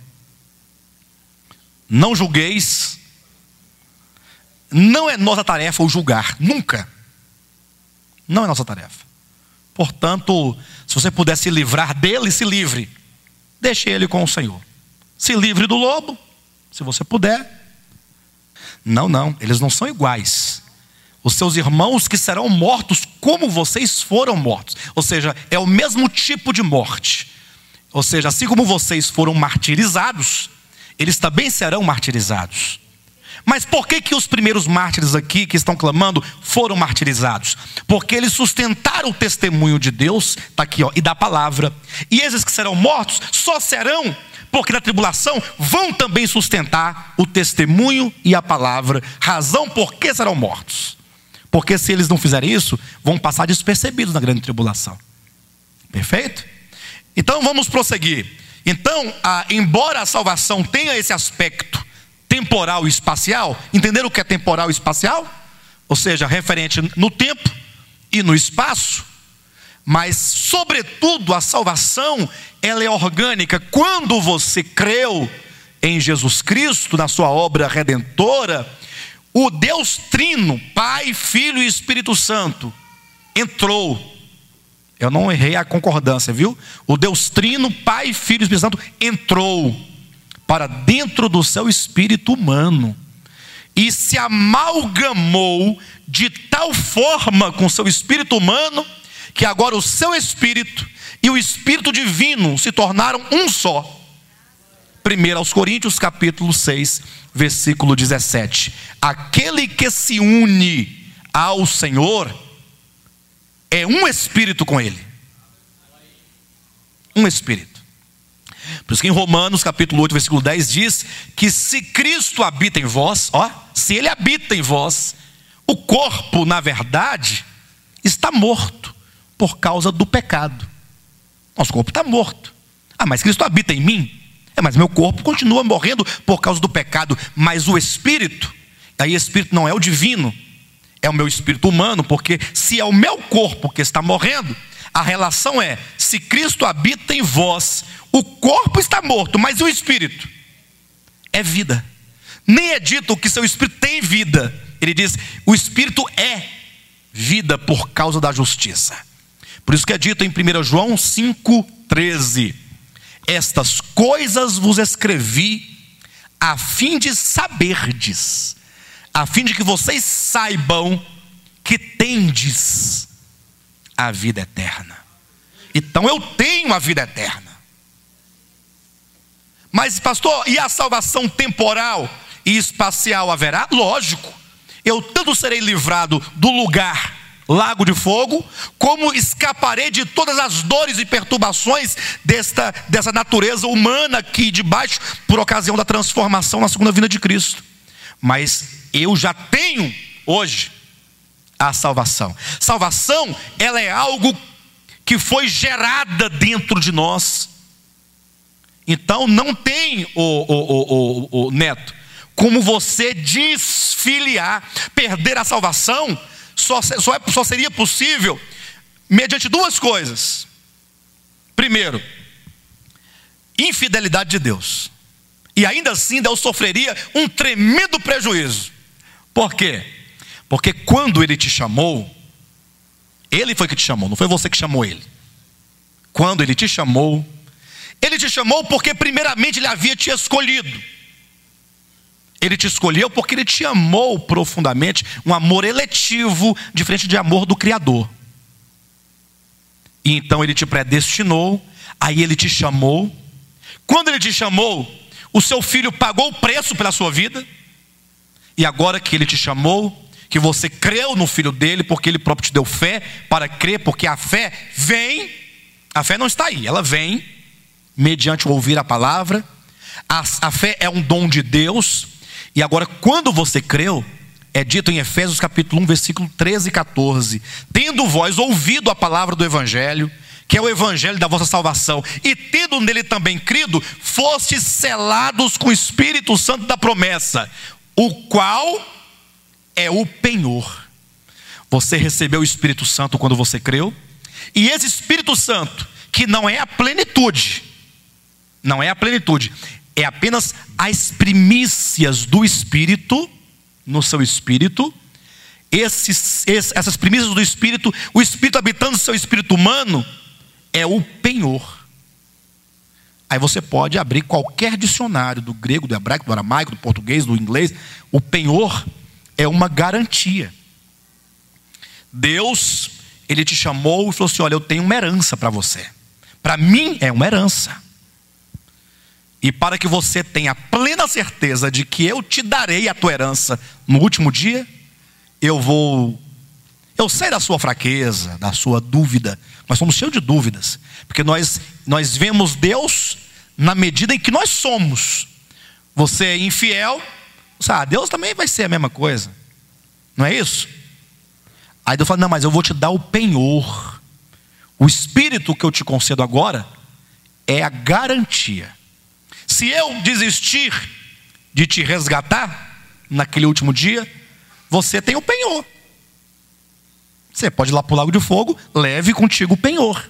Não julgueis. Não é nossa tarefa o julgar. Nunca. Não é nossa tarefa. Portanto, se você puder se livrar dele, se livre. Deixe ele com o Senhor. Se livre do lobo, se você puder. Não, eles não são iguais. Os seus irmãos que serão mortos como vocês foram mortos. Ou seja, é o mesmo tipo de morte. Ou seja, assim como vocês foram martirizados, eles também serão martirizados. Mas por que os primeiros mártires aqui que estão clamando foram martirizados? Porque eles sustentaram o testemunho de Deus, está aqui, ó, e da palavra. E esses que serão mortos só serão porque na tribulação vão também sustentar o testemunho e a palavra. Razão por que serão mortos. Porque se eles não fizerem isso, vão passar despercebidos na grande tribulação. Perfeito? Então vamos prosseguir. Então, embora a salvação tenha esse aspecto temporal e espacial, entender o que é temporal e espacial? Ou seja, referente no tempo e no espaço. Mas, sobretudo, a salvação, ela é orgânica. Quando você creu em Jesus Cristo, na sua obra redentora, o Deus Trino, Pai, Filho e Espírito Santo, entrou. Eu não errei a concordância, viu? O Deus Trino, Pai, Filho e Espírito Santo, entrou para dentro do seu espírito humano. E se amalgamou de tal forma com o seu espírito humano, que agora o seu espírito e o espírito divino se tornaram um só. 1 Coríntios capítulo 6, versículo 17. Aquele que se une ao Senhor é um espírito com ele. Um espírito. Por isso que em Romanos capítulo 8, versículo 10 diz que se Cristo habita em vós, se ele habita em vós, o corpo na verdade está morto por causa do pecado. Nosso corpo está morto. Mas Cristo habita em mim? Mas meu corpo continua morrendo por causa do pecado. Mas o espírito, aí espírito não é o divino, é o meu espírito humano, porque se é o meu corpo que está morrendo, a relação é, se Cristo habita em vós, o corpo está morto, mas o espírito é vida. Nem é dito que seu espírito tem vida. Ele diz, o espírito é vida por causa da justiça. Por isso que é dito em 1 João 5,13: estas coisas vos escrevi a fim de saberdes, a fim de que vocês saibam que tendes a vida eterna. Então eu tenho a vida eterna. Mas pastor, e a salvação temporal e espacial haverá? Lógico. Eu tanto serei livrado do lugar lago de fogo, como escaparei de todas as dores e perturbações dessa natureza humana aqui de baixo, por ocasião da transformação na segunda vinda de Cristo. Mas eu já tenho hoje a salvação. Salvação, ela é algo que foi gerada dentro de nós. Então não tem, o Neto, como você desfiliar, perder a salvação. Só seria possível mediante duas coisas. Primeiro, infidelidade de Deus. E ainda assim Deus sofreria um tremendo prejuízo. Por quê? Porque quando Ele te chamou, Ele foi que te chamou, não foi você que chamou Ele. Quando Ele te chamou porque primeiramente Ele havia te escolhido. Ele te escolheu porque Ele te amou profundamente, um amor eletivo, diferente de amor do Criador. E então Ele te predestinou, aí Ele te chamou. Quando Ele te chamou, o seu filho pagou o preço pela sua vida. E agora que Ele te chamou, que você creu no Filho dele, porque Ele próprio te deu fé para crer, porque a fé vem, a fé não está aí, ela vem mediante o ouvir a palavra. A fé é um dom de Deus. E agora quando você creu, é dito em Efésios capítulo 1, versículo 13 e 14: tendo vós ouvido a palavra do Evangelho, que é o Evangelho da vossa salvação, e tendo nele também crido, fostes selados com o Espírito Santo da promessa, o qual é o penhor. Você recebeu o Espírito Santo quando você creu, e esse Espírito Santo, que não é a plenitude, não é a plenitude, é apenas as primícias do Espírito, no seu Espírito, essas primícias do Espírito, o Espírito habitando no seu espírito humano, é o penhor. Aí você pode abrir qualquer dicionário, do grego, do hebraico, do aramaico, do português, do inglês. O penhor é uma garantia. Deus, Ele te chamou e falou assim: olha, eu tenho uma herança para você. Para mim é uma herança. E para que você tenha plena certeza de que eu te darei a tua herança no último dia, eu sei da sua fraqueza, da sua dúvida. Nós somos cheios de dúvidas, porque nós vemos Deus na medida em que nós somos. Você é infiel, Deus também vai ser a mesma coisa, não é isso? Aí Deus fala: não, mas eu vou te dar o penhor. O Espírito que eu te concedo agora é a garantia. Se eu desistir de te resgatar naquele último dia, você tem o penhor. Você pode ir lá para o lago de fogo, leve contigo o penhor.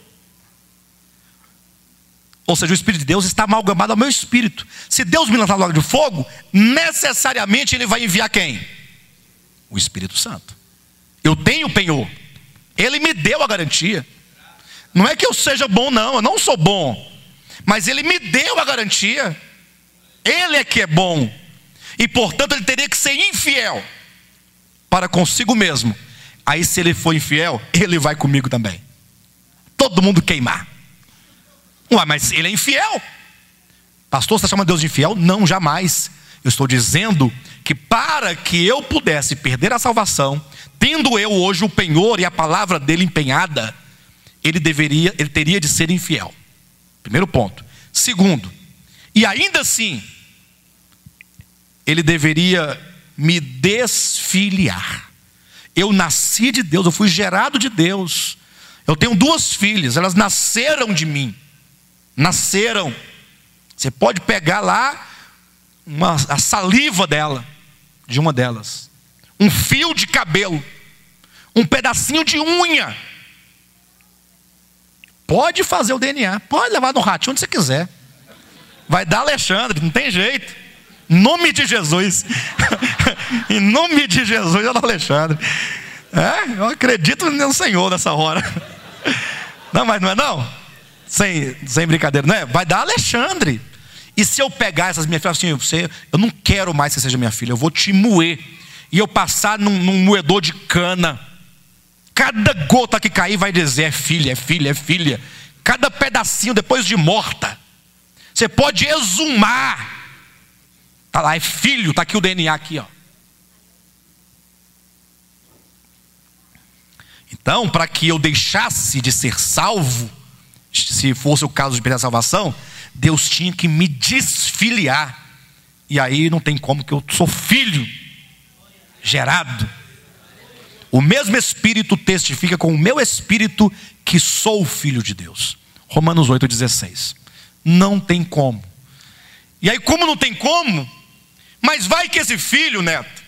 Ou seja, o Espírito de Deus está amalgamado ao meu espírito. Se Deus me lançar no lago de fogo, necessariamente Ele vai enviar quem? O Espírito Santo. Eu tenho o penhor. Ele me deu a garantia. Não é que eu seja bom, não, eu não sou bom. Mas Ele me deu a garantia. Ele é que é bom. E portanto Ele teria que ser infiel para consigo mesmo. Aí se Ele for infiel, Ele vai comigo também. Todo mundo queimar. Ué, mas Ele é infiel. Pastor, você está chamando Deus de infiel? Não, jamais. Eu estou dizendo que para que eu pudesse perder a salvação, tendo eu hoje o penhor e a palavra dele empenhada, ele teria de ser infiel. Primeiro ponto. Segundo, e ainda assim, Ele deveria me desfiliar. Eu nasci de Deus, eu fui gerado de Deus. Eu tenho 2 filhas, elas nasceram de mim. Nasceram. Você pode pegar lá a saliva dela, de uma delas, um fio de cabelo, um pedacinho de unha. Pode fazer o DNA, pode levar no ratinho onde você quiser. Vai dar Alexandre, não tem jeito. Em nome de Jesus. Em nome de Jesus, é do Alexandre. Eu acredito no Senhor nessa hora. Não, mas não é não? Sem brincadeira, não é? Vai dar Alexandre. E se eu pegar essas minhas filhas assim, eu não quero mais que você seja minha filha, eu vou te moer. E eu passar num moedor de cana. Cada gota que cair vai dizer, é filha, é filha, é filha. Cada pedacinho depois de morta. Você pode exumar. Está lá, é filho, está aqui o DNA aqui, ó. Então, para que eu deixasse de ser salvo, se fosse o caso de perder a salvação, Deus tinha que me desfiliar. E aí não tem como, que eu sou filho gerado. O mesmo Espírito testifica com o meu espírito que sou filho de Deus. Romanos 8,16. Não tem como. E aí, como não tem como, mas vai que esse filho, Neto,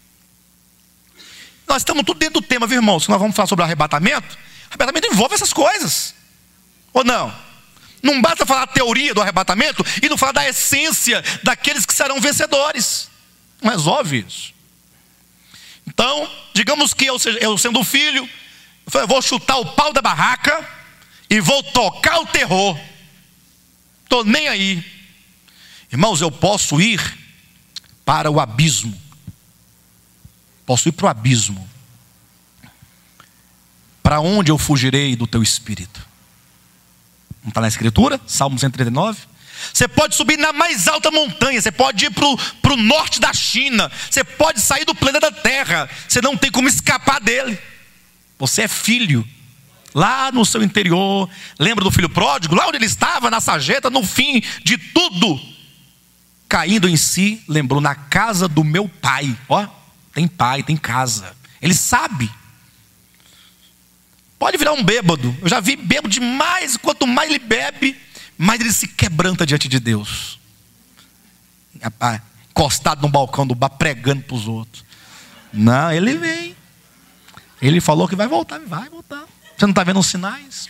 nós estamos tudo dentro do tema, viu, irmãos? Se nós vamos falar sobre arrebatamento envolve essas coisas, ou não? Não basta falar a teoria do arrebatamento e não falar da essência daqueles que serão vencedores. Não resolve isso. Então, digamos que eu sendo filho, eu vou chutar o pau da barraca e vou tocar o terror. Estou nem aí. Irmãos, eu posso ir para o abismo. Posso ir para o abismo. Para onde eu fugirei do teu espírito? Não está na escritura? Salmo 139. Você pode subir na mais alta montanha. Você pode ir para o norte da China. Você pode sair do planeta Terra. Você não tem como escapar dele. Você é filho. Lá no seu interior. Lembra do filho pródigo? Lá onde ele estava, na sarjeta, no fim de tudo, caindo em si, lembrou, na casa do meu pai. Ó, tem pai, tem casa. Ele sabe. Pode virar um bêbado. Eu já vi bêbado demais. Quanto mais ele bebe, mais ele se quebranta diante de Deus. Encostado no balcão do bar, pregando para os outros. Não, ele vem. Ele falou que vai voltar. Vai voltar. Você não está vendo os sinais?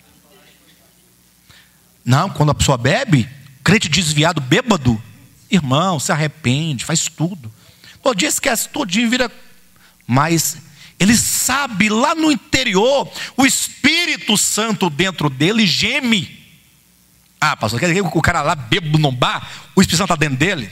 Não, quando a pessoa bebe, crente desviado, bêbado, irmão, se arrepende, faz tudo. O dia esquece tudinho, vira. Mas ele sabe, lá no interior, o Espírito Santo dentro dele geme. Ah, pastor, quer dizer que o cara lá bêbado no bar, o Espírito Santo está dentro dele?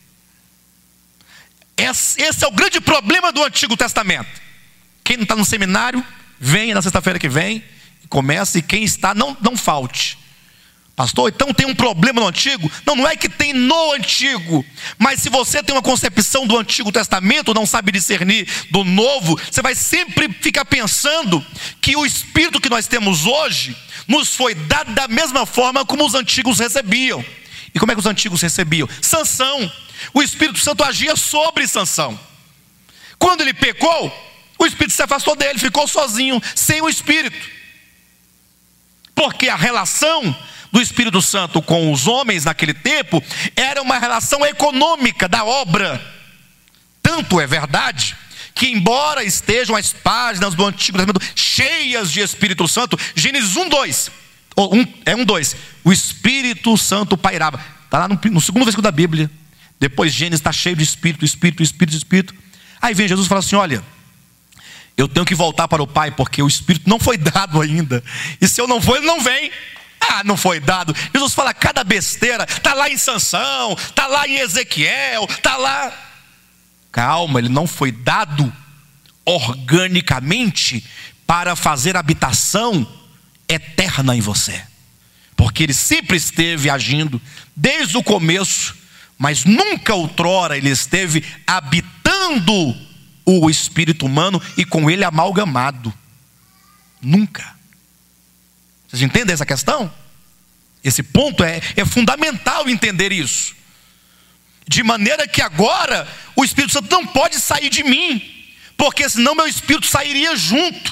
Esse é o grande problema do Antigo Testamento. Quem não está no seminário, venha na sexta-feira que vem, começa, e quem está, não falte. Pastor, então tem um problema no Antigo? Não é que tem no Antigo, mas se você tem uma concepção do Antigo Testamento, não sabe discernir do Novo, você vai sempre ficar pensando que o Espírito que nós temos hoje nos foi dado da mesma forma como os antigos recebiam. E como é que os antigos recebiam? Sansão. O Espírito Santo agia sobre Sansão. Quando ele pecou, o Espírito se afastou dele, ficou sozinho, sem o Espírito. Porque a relação do Espírito Santo com os homens naquele tempo era uma relação econômica da obra. Tanto é verdade que, embora estejam as páginas do Antigo Testamento cheias de Espírito Santo, Gênesis 1:2, 1:2, o Espírito Santo pairava. Está lá no segundo versículo da Bíblia. Depois Gênesis está cheio de Espírito. Aí vem Jesus e fala assim: olha, eu tenho que voltar para o Pai, porque o Espírito não foi dado ainda. E se eu não for, ele não vem. Ah, não foi dado. Jesus fala cada besteira. Está lá em Sansão, está lá em Ezequiel, está lá. Calma, ele não foi dado organicamente para fazer habitação eterna em você. Porque ele sempre esteve agindo desde o começo, mas nunca outrora ele esteve habitando o espírito humano e com ele amalgamado. Nunca. Vocês entendem essa questão? Esse ponto é fundamental entender isso. De maneira que agora o Espírito Santo não pode sair de mim, porque senão meu espírito sairia junto.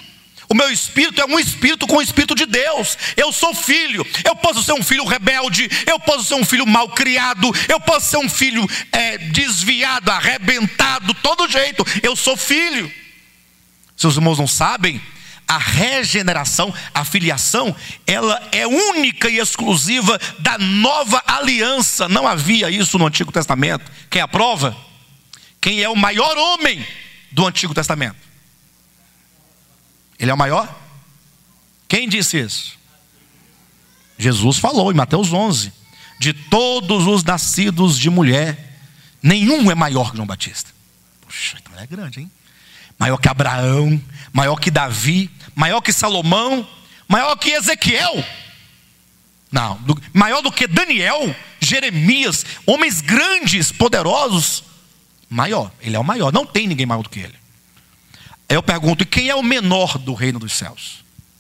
O meu espírito é um espírito com o Espírito de Deus. Eu sou filho. Eu posso ser um filho rebelde, eu posso ser um filho mal criado, eu posso ser um filho desviado, arrebentado, todo jeito. Eu sou filho. Seus irmãos não sabem? A regeneração, a filiação, ela é única e exclusiva da nova aliança. Não havia isso no Antigo Testamento. Quem a prova? Quem é o maior homem do Antigo Testamento? Ele é o maior? Quem disse isso? Jesus falou em Mateus 11: de todos os nascidos de mulher, nenhum é maior que João Batista. Puxa, então ele é grande, hein? Maior que Abraão, maior que Davi, maior que Salomão, maior que Ezequiel. Não, maior do que Daniel, Jeremias, homens grandes, poderosos. Maior, ele é o maior, não tem ninguém maior do que ele. Aí eu pergunto: e quem é o menor do reino dos céus?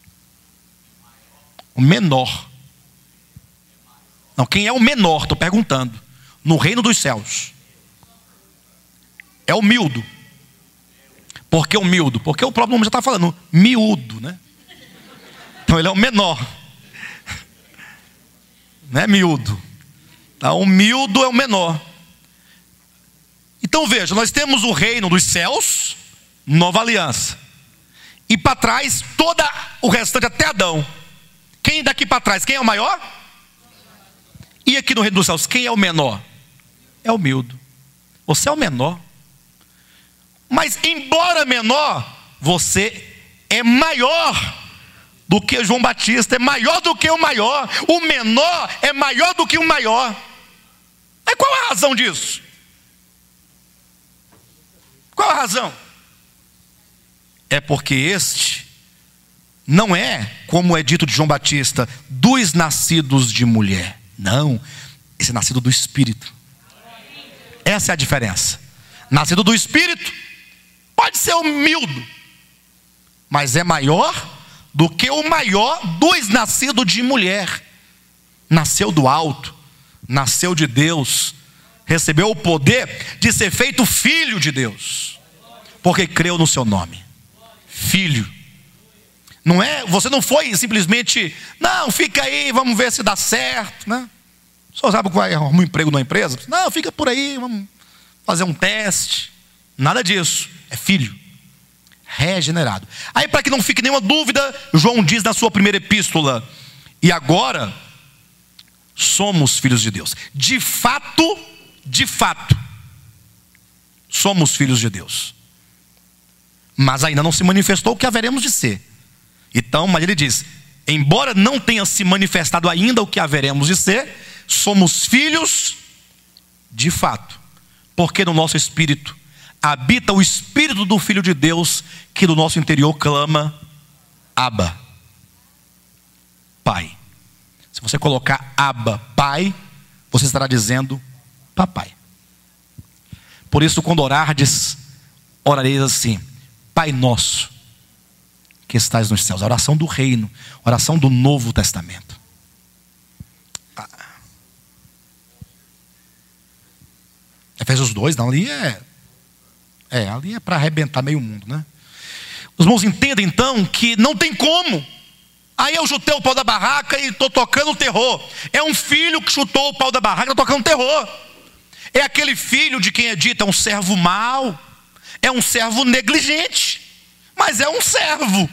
O menor. Não, quem é o menor, estou perguntando, no reino dos céus? É o miúdo. Por que o miúdo? Porque o próprio nome já está falando, miúdo, né? Então ele é o menor. Não é miúdo. Então o miúdo é o menor. Então veja, nós temos o reino dos céus, nova aliança. E para trás, todo o restante até Adão. Quem daqui para trás, quem é o maior? E aqui no reino dos céus, quem é o menor? É o miúdo. Você é o menor. Mas embora menor, você é maior do que João Batista, é maior do que o maior. O menor é maior do que o maior. Mas qual a razão disso? Qual a razão? É porque este não é, como é dito de João Batista, dos nascidos de mulher. Não, esse é nascido do Espírito. Essa é a diferença. Nascido do Espírito, pode ser humilde, mas é maior do que o maior dos nascidos de mulher. Nasceu do alto, nasceu de Deus, recebeu o poder de ser feito filho de Deus, porque creu no seu nome. Filho. Não é, você não foi simplesmente, não, fica aí, vamos ver se dá certo, né? Só sabe que vai arrumar um emprego numa empresa? Não, fica por aí, vamos fazer um teste. Nada disso. É filho. Regenerado. Aí, para que não fique nenhuma dúvida, João diz na sua primeira epístola: e agora somos filhos de Deus. De fato, somos filhos de Deus. Mas ainda não se manifestou o que haveremos de ser. Então, mas ele diz: embora não tenha se manifestado ainda o que haveremos de ser, somos filhos de fato, porque no nosso espírito habita o Espírito do Filho de Deus, que do nosso interior clama: Abba, Pai. Se você colocar Abba, Pai, você estará dizendo Papai. Por isso, quando orardes, orareis assim: Pai nosso que estás nos céus. A oração do reino, a oração do Novo Testamento. Efésios 2, não, ali é para arrebentar meio mundo, né? Os irmãos entendem então que não tem como. Aí eu chutei o pau da barraca e estou tocando terror. É um filho que chutou o pau da barraca e está tocando terror. É aquele filho de quem é dito é um servo mau, é um servo negligente, mas é um servo.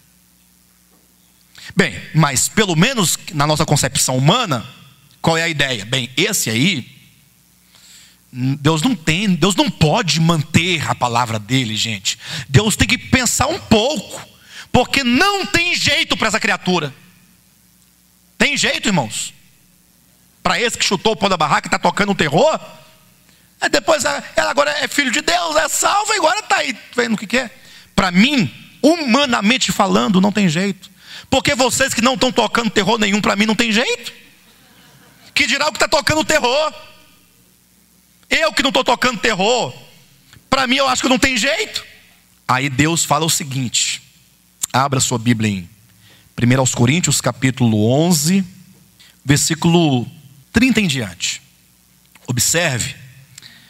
Bem, mas pelo menos na nossa concepção humana, qual é a ideia? Bem, esse aí, Deus não pode manter a palavra dele, gente. Deus tem que pensar um pouco, porque não tem jeito para essa criatura. Tem jeito, irmãos? Para esse que chutou o pau da barraca e está tocando um terror? Depois ela agora é filho de Deus, é salva e agora está aí vendo o que quer. Para mim, humanamente falando, não tem jeito. Porque vocês que não estão tocando terror nenhum, para mim não tem jeito. Que dirá o que está tocando terror? Eu que não estou tocando terror, para mim eu acho que não tem jeito. Aí Deus fala o seguinte, abra sua Bíblia em 1 aos Coríntios capítulo 11, versículo 30 em diante. Observe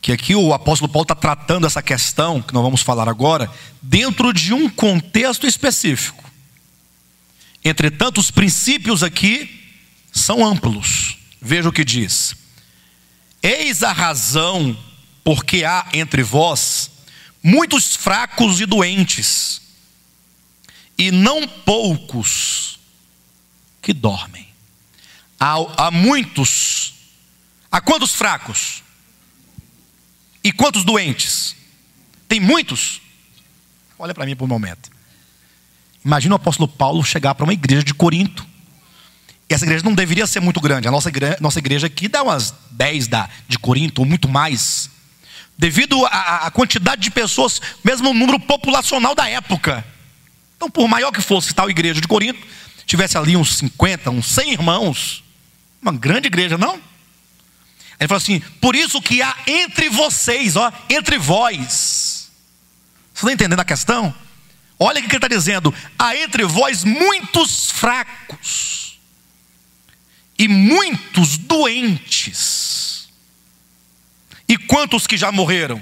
que aqui o apóstolo Paulo está tratando essa questão, que nós vamos falar agora, dentro de um contexto específico. Entretanto, os princípios aqui são amplos. Veja o que diz: eis a razão porque há entre vós muitos fracos e doentes, e não poucos que dormem. Há muitos. Há quantos fracos? E quantos doentes? Tem muitos? Olha para mim por um momento. Imagina o apóstolo Paulo chegar para uma igreja de Corinto. E essa igreja não deveria ser muito grande. A nossa igreja aqui dá umas 10 de Corinto, ou muito mais. Devido à quantidade de pessoas, mesmo o número populacional da época. Então, por maior que fosse tal igreja de Corinto, tivesse ali uns 50, uns 100 irmãos. Uma grande igreja, não? Ele falou assim: por isso que há entre vocês, entre vós. Você está entendendo a questão? Olha o que ele está dizendo: há entre vós muitos fracos e muitos doentes. E quantos que já morreram?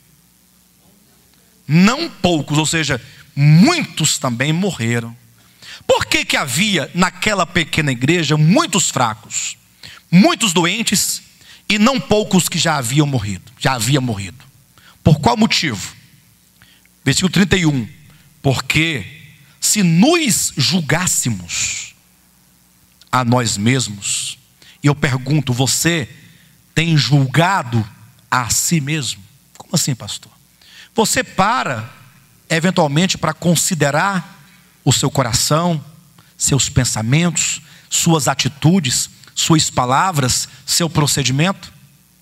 Não poucos, ou seja, muitos também morreram. Por que havia naquela pequena igreja muitos fracos, muitos doentes e não poucos que já haviam morrido? Por qual motivo? Versículo 31. Porque se nos julgássemos a nós mesmos, e eu pergunto, você tem julgado a si mesmo? Como assim, pastor? Você eventualmente para considerar o seu coração, seus pensamentos, suas atitudes, suas palavras, seu procedimento?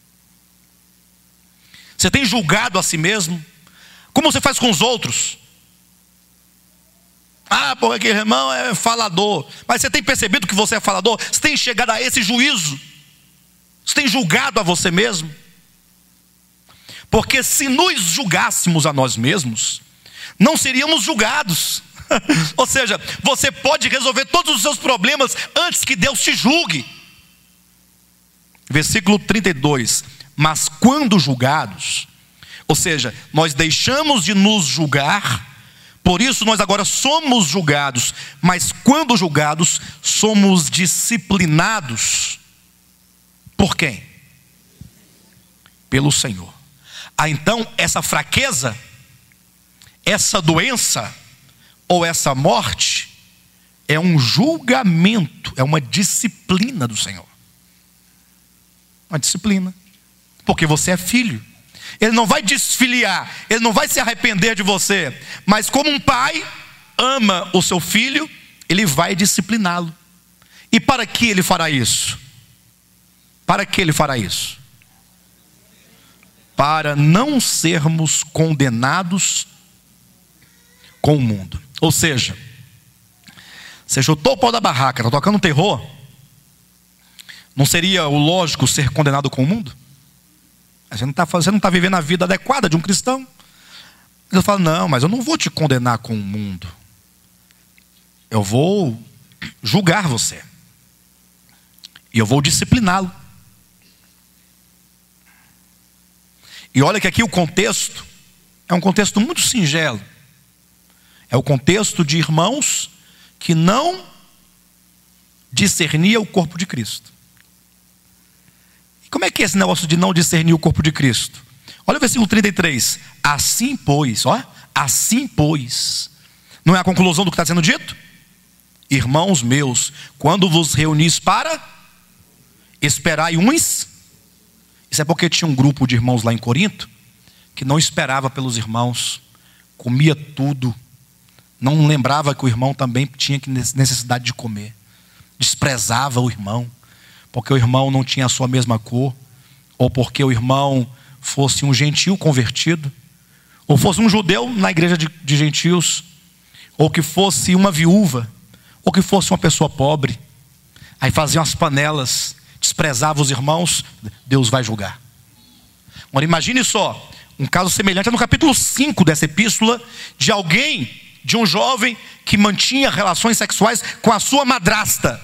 Você tem julgado a si mesmo? Como você faz com os outros? Porque aquele irmão é falador. Mas você tem percebido que você é falador? Você tem chegado a esse juízo? Você tem julgado a você mesmo? Porque se nos julgássemos a nós mesmos, não seríamos julgados. Ou seja, você pode resolver todos os seus problemas antes que Deus te julgue. Versículo 32. Mas quando julgados, ou seja, nós deixamos de nos julgar, por isso nós agora somos julgados. Mas quando julgados, somos disciplinados. Por quem? Pelo Senhor. Então essa fraqueza, essa doença ou essa morte é um julgamento, é uma disciplina do Senhor. Uma disciplina. Porque você é filho. Ele não vai desfiliar, ele não vai se arrepender de você, mas como um pai ama o seu filho, ele vai discipliná-lo. E para que ele fará isso? Para que ele fará isso? Para não sermos condenados com o mundo. Ou seja, você chutou o pau da barraca, está tocando terror, não seria o lógico ser condenado com o mundo? Você não está vivendo a vida adequada de um cristão. Ele fala: não, mas eu não vou te condenar com o mundo, eu vou julgar você, e eu vou discipliná-lo. E olha que aqui o contexto é um contexto muito singelo. É o contexto de irmãos que não discernia o corpo de Cristo. E como é que é esse negócio de não discernir o corpo de Cristo? Olha o versículo 33. Assim pois, assim pois. Não é a conclusão do que está sendo dito? Irmãos meus, quando vos reunis para esperai uns. Isso é porque tinha um grupo de irmãos lá em Corinto que não esperava pelos irmãos, comia tudo, não lembrava que o irmão também tinha necessidade de comer, desprezava o irmão, porque o irmão não tinha a sua mesma cor, ou porque o irmão fosse um gentil convertido, ou fosse um judeu na igreja de gentios, ou que fosse uma viúva, ou que fosse uma pessoa pobre. Aí faziam as panelas, desprezava os irmãos. Deus vai julgar. Agora imagine só, um caso semelhante no capítulo 5 dessa epístola, de alguém, de um jovem que mantinha relações sexuais com a sua madrasta.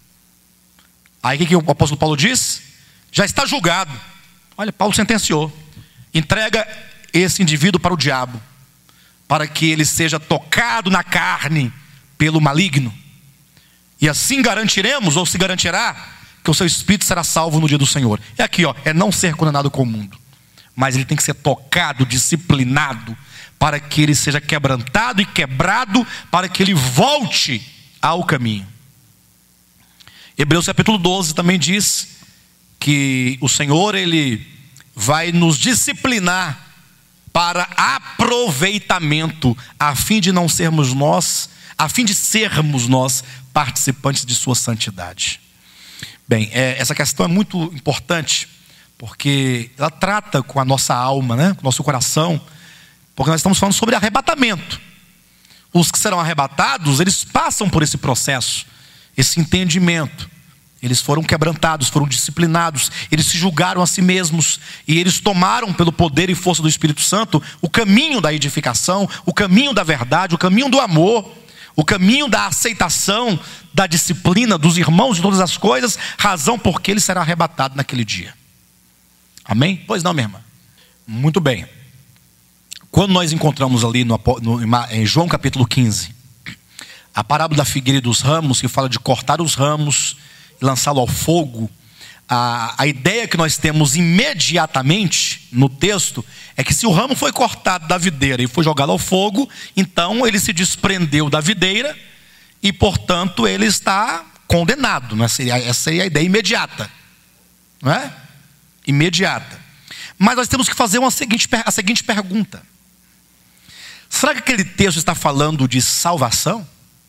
Aí o que o apóstolo Paulo diz? Já está julgado. Olha, Paulo sentenciou. entrega esse indivíduo para o diabo, para que ele seja tocado na carne pelo maligno. E assim garantiremos, ou se garantirá, que o seu espírito será salvo no dia do Senhor. É aqui, é não ser condenado com o mundo, mas ele tem que ser tocado, disciplinado, para que ele seja quebrantado e quebrado, para que ele volte ao caminho. Hebreus capítulo 12 também diz que o Senhor, ele vai nos disciplinar para aproveitamento, a fim de sermos nós participantes de sua santidade. Bem, essa questão é muito importante, porque ela trata com a nossa alma, com o nosso coração, porque nós estamos falando sobre arrebatamento. Os que serão arrebatados, eles passam por esse processo, esse entendimento. Eles foram quebrantados, foram disciplinados, eles se julgaram a si mesmos, e eles tomaram pelo poder e força do Espírito Santo o caminho da edificação, o caminho da verdade, o caminho do amor, o caminho da aceitação, da disciplina dos irmãos de todas as coisas, razão porque ele será arrebatado naquele dia. Amém? Pois não, minha irmã? Muito bem. Quando nós encontramos ali em João capítulo 15, a parábola da figueira e dos ramos, que fala de cortar os ramos e lançá-lo ao fogo, a ideia que nós temos imediatamente no texto é que se o ramo foi cortado da videira e foi jogado ao fogo, então ele se desprendeu da videira e, portanto, ele está condenado. Essa seria a ideia imediata, não é? Imediata. Mas nós temos que fazer a seguinte pergunta: será que aquele texto está falando de salvação?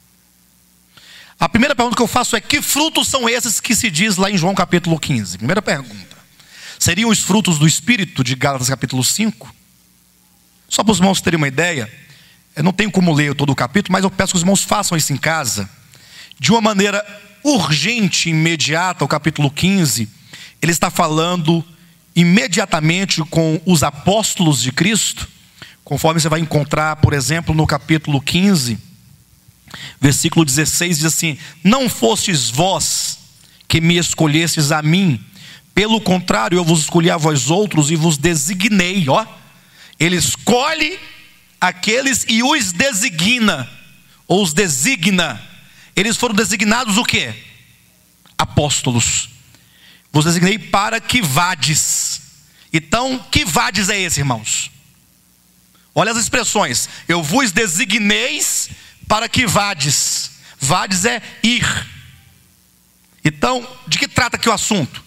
A primeira pergunta que eu faço é: que frutos são esses que se diz lá em João capítulo 15? Primeira pergunta. Seriam os frutos do Espírito de Gálatas capítulo 5? Só para os irmãos terem uma ideia, eu não tenho como ler todo o capítulo, mas eu peço que os irmãos façam isso em casa. De uma maneira urgente, imediata, o capítulo 15, ele está falando imediatamente com os apóstolos de Cristo, conforme você vai encontrar, por exemplo, no capítulo 15, versículo 16, diz assim: não fostes vós que me escolhestes a mim, pelo contrário, eu vos escolhi a vós outros e vos designei. Ele escolhe aqueles e os designa, ou os designa. Eles foram designados o quê? Apóstolos. Vos designei para que vades. Então, que vades é esse, irmãos? Olha as expressões: eu vos designeis para que vades. Vades é ir. Então, de que trata aqui o assunto?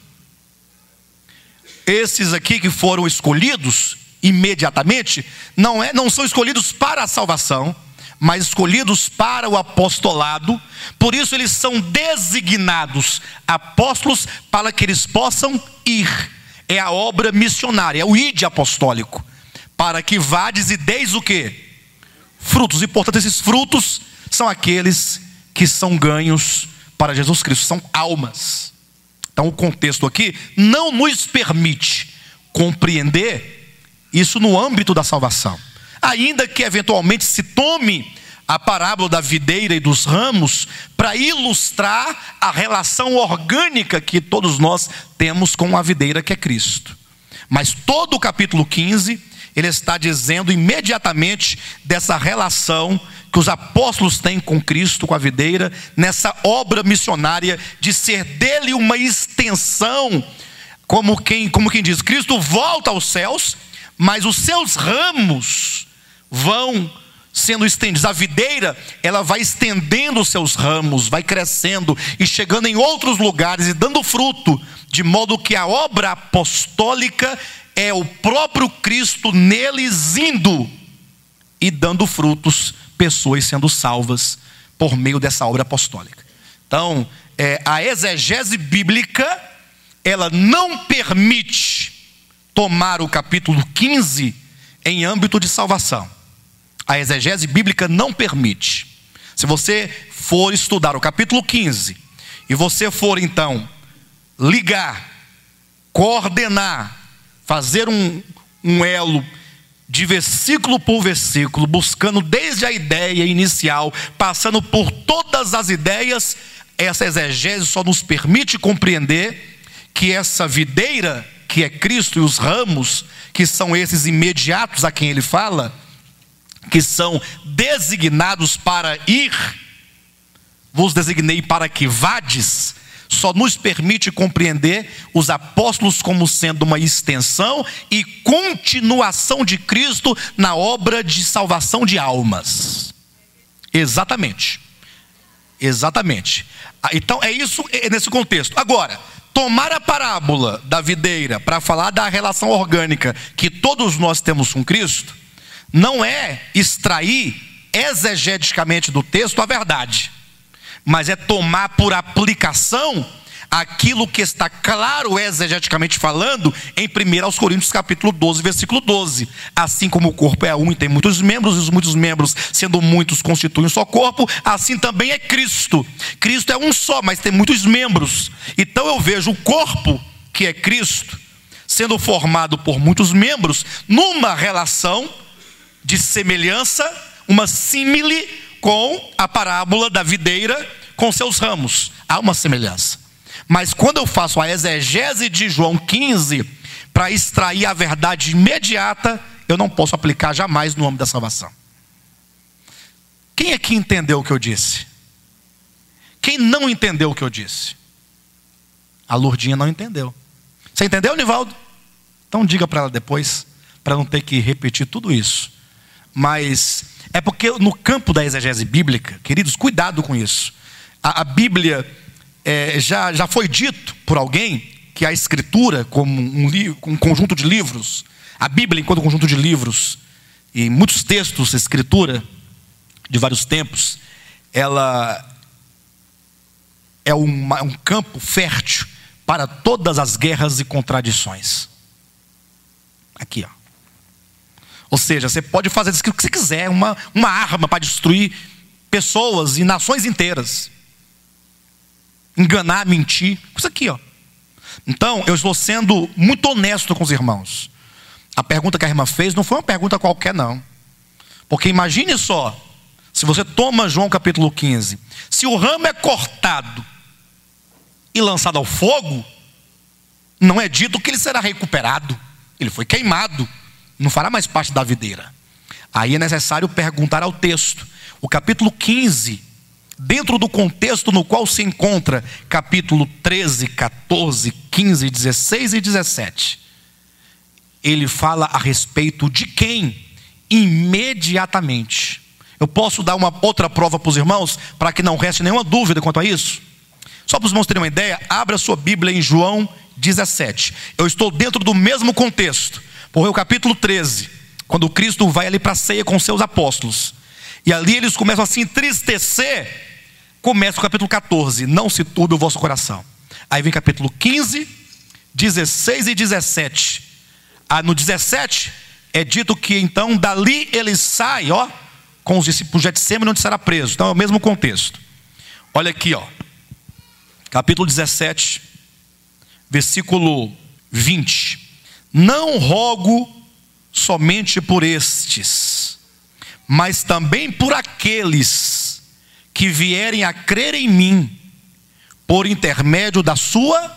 Esses aqui que foram escolhidos imediatamente, não são escolhidos para a salvação, mas escolhidos para o apostolado. Por isso eles são designados apóstolos, para que eles possam ir. É a obra missionária, é o ide apostólico, para que vades e deis o quê? Frutos. E portanto esses frutos são aqueles que são ganhos para Jesus Cristo, são almas. Então o contexto aqui não nos permite compreender isso no âmbito da salvação, ainda que eventualmente se tome a parábola da videira e dos ramos para ilustrar a relação orgânica que todos nós temos com a videira, que é Cristo. Mas todo o capítulo 15, ele está dizendo imediatamente dessa relação que os apóstolos têm com Cristo, com a videira, nessa obra missionária de ser dele uma extensão, como quem diz: Cristo volta aos céus, mas os seus ramos vão sendo estendidos. A videira, ela vai estendendo os seus ramos, vai crescendo e chegando em outros lugares e dando fruto, de modo que a obra apostólica é o próprio Cristo neles indo e dando frutos, pessoas sendo salvas por meio dessa obra apostólica. Então, a exegese bíblica, ela não permite tomar o capítulo 15 em âmbito de salvação. A exegese bíblica não permite. Se você for estudar o capítulo 15 e você for então ligar, coordenar, fazer um elo de versículo por versículo, buscando desde a ideia inicial, passando por todas as ideias, essa exegese só nos permite compreender que essa videira, que é Cristo, e os ramos, que são esses imediatos a quem ele fala, que são designados para ir, vos designei para que vades, só nos permite compreender os apóstolos como sendo uma extensão e continuação de Cristo na obra de salvação de almas. Exatamente. Então é isso, é nesse contexto. Agora, tomar a parábola da videira para falar da relação orgânica que todos nós temos com Cristo, não é extrair exegeticamente do texto a verdade, mas é tomar por aplicação aquilo que está claro exegeticamente falando em 1 Coríntios capítulo 12, versículo 12. Assim como o corpo é um e tem muitos membros, e os muitos membros, sendo muitos, constituem um só corpo, assim também é Cristo. Cristo é um só, mas tem muitos membros. Então eu vejo o corpo, que é Cristo, sendo formado por muitos membros, numa relação de semelhança, uma símile com a parábola da videira com seus ramos. Há uma semelhança. Mas quando eu faço a exegese de João 15 para extrair a verdade imediata, eu não posso aplicar jamais no âmbito da salvação. Quem aqui entendeu o que eu disse? Quem não entendeu o que eu disse? A Lourdinha não entendeu. Você entendeu, Nivaldo? Então diga para ela depois, para não ter que repetir tudo isso. Mas é porque no campo da exegese bíblica, queridos, cuidado com isso. A Bíblia, já foi dito por alguém que a Escritura, como um conjunto de livros, a Bíblia enquanto um conjunto de livros, e muitos textos, Escritura, de vários tempos, ela é um campo fértil para todas as guerras e contradições. Aqui, ó. Ou seja, você pode fazer o que você quiser, uma arma para destruir pessoas e nações inteiras. Enganar, mentir, isso aqui, ó. Então, eu estou sendo muito honesto com os irmãos. A pergunta que a irmã fez não foi uma pergunta qualquer, não. Porque imagine só, se você toma João capítulo 15, se o ramo é cortado e lançado ao fogo, não é dito que ele será recuperado. Ele foi queimado, não fará mais parte da videira. Aí é necessário perguntar ao texto. O capítulo 15, dentro do contexto no qual se encontra capítulo 13, 14, 15, 16 e 17, ele fala a respeito de quem? Imediatamente. Eu posso dar uma outra prova para os irmãos, para que não reste nenhuma dúvida quanto a isso? Só para os irmãos terem uma ideia, abra sua Bíblia em João 17. Eu estou dentro do mesmo contexto, porque o capítulo 13, quando Cristo vai ali para a ceia com seus apóstolos, e ali eles começam a se entristecer, começa o capítulo 14, não se turbe o vosso coração. Aí vem capítulo 15, 16 e 17. No 17 é dito que então dali ele sai, ó, com os discípulos de Getsêmani, onde será preso. Então é o mesmo contexto. Olha aqui, ó, capítulo 17, versículo 20. Não rogo somente por estes, mas também por aqueles que vierem a crer em mim, por intermédio da sua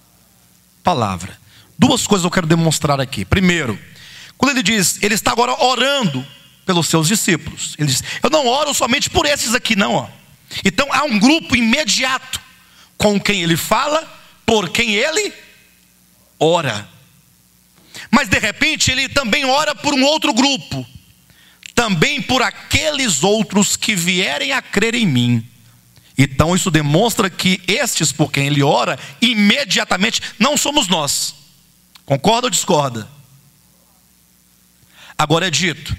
palavra. Duas coisas eu quero demonstrar aqui. Primeiro, quando ele diz, ele está agora orando pelos seus discípulos. Ele diz, eu não oro somente por esses aqui não, ó. Então há um grupo imediato com quem ele fala, por quem ele ora. Mas de repente ele também ora por um outro grupo, também por aqueles outros que vierem a crer em mim. Então isso demonstra que estes por quem ele ora, imediatamente, não somos nós. Concorda ou discorda? Agora é dito,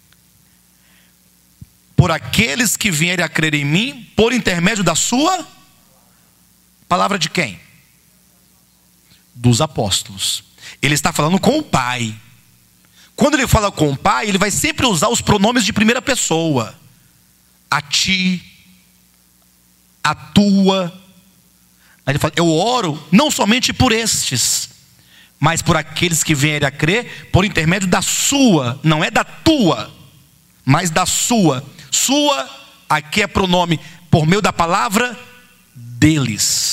por aqueles que vierem a crer em mim, por intermédio da sua palavra de quem? Dos apóstolos. Ele está falando com o Pai. Quando ele fala com o Pai, ele vai sempre usar os pronomes de primeira pessoa. A ti, a tua. Aí ele fala, eu oro não somente por estes, mas por aqueles que vierem a crer, por intermédio da sua, não é da tua, mas da sua. Sua, aqui é pronome por meio da palavra deles.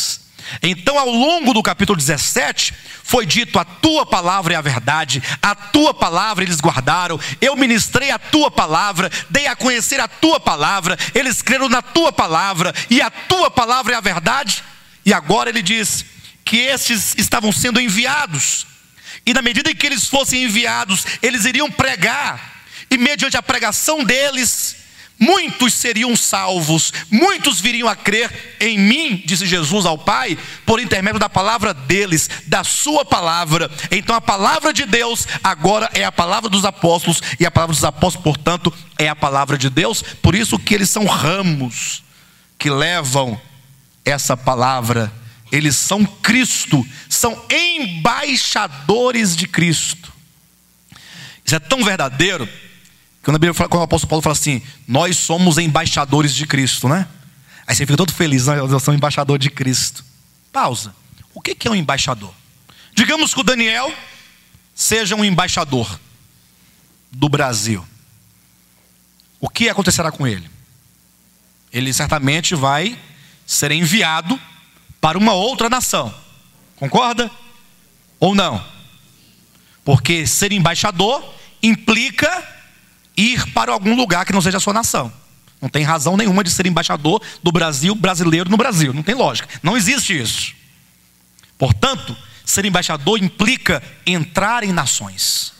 Então, ao longo do capítulo 17, foi dito: a tua palavra é a verdade, a tua palavra eles guardaram, eu ministrei a tua palavra, dei a conhecer a tua palavra, eles creram na tua palavra, e a tua palavra é a verdade. E agora ele diz que estes estavam sendo enviados, e na medida em que eles fossem enviados, eles iriam pregar, e mediante a pregação deles, muitos seriam salvos, muitos viriam a crer em mim, disse Jesus ao Pai, por intermédio da palavra deles, da sua palavra. Então a palavra de Deus agora é a palavra dos apóstolos, e a palavra dos apóstolos, portanto, é a palavra de Deus. Por isso que eles são ramos que levam essa palavra. Eles são Cristo, são embaixadores de Cristo. Isso é tão verdadeiro, quando a Bíblia fala, quando o apóstolo Paulo fala assim: nós somos embaixadores de Cristo, né? Aí você fica todo feliz: eu sou embaixador de Cristo. Pausa. O que é um embaixador? Digamos que o Daniel seja um embaixador do Brasil. O que acontecerá com ele? Ele certamente vai ser enviado para uma outra nação. Concorda? Ou não? Porque ser embaixador implica ir para algum lugar que não seja a sua nação. Não tem razão nenhuma de ser embaixador do Brasil, brasileiro no Brasil. Não tem lógica. Não existe isso. Portanto, ser embaixador implica entrar em nações.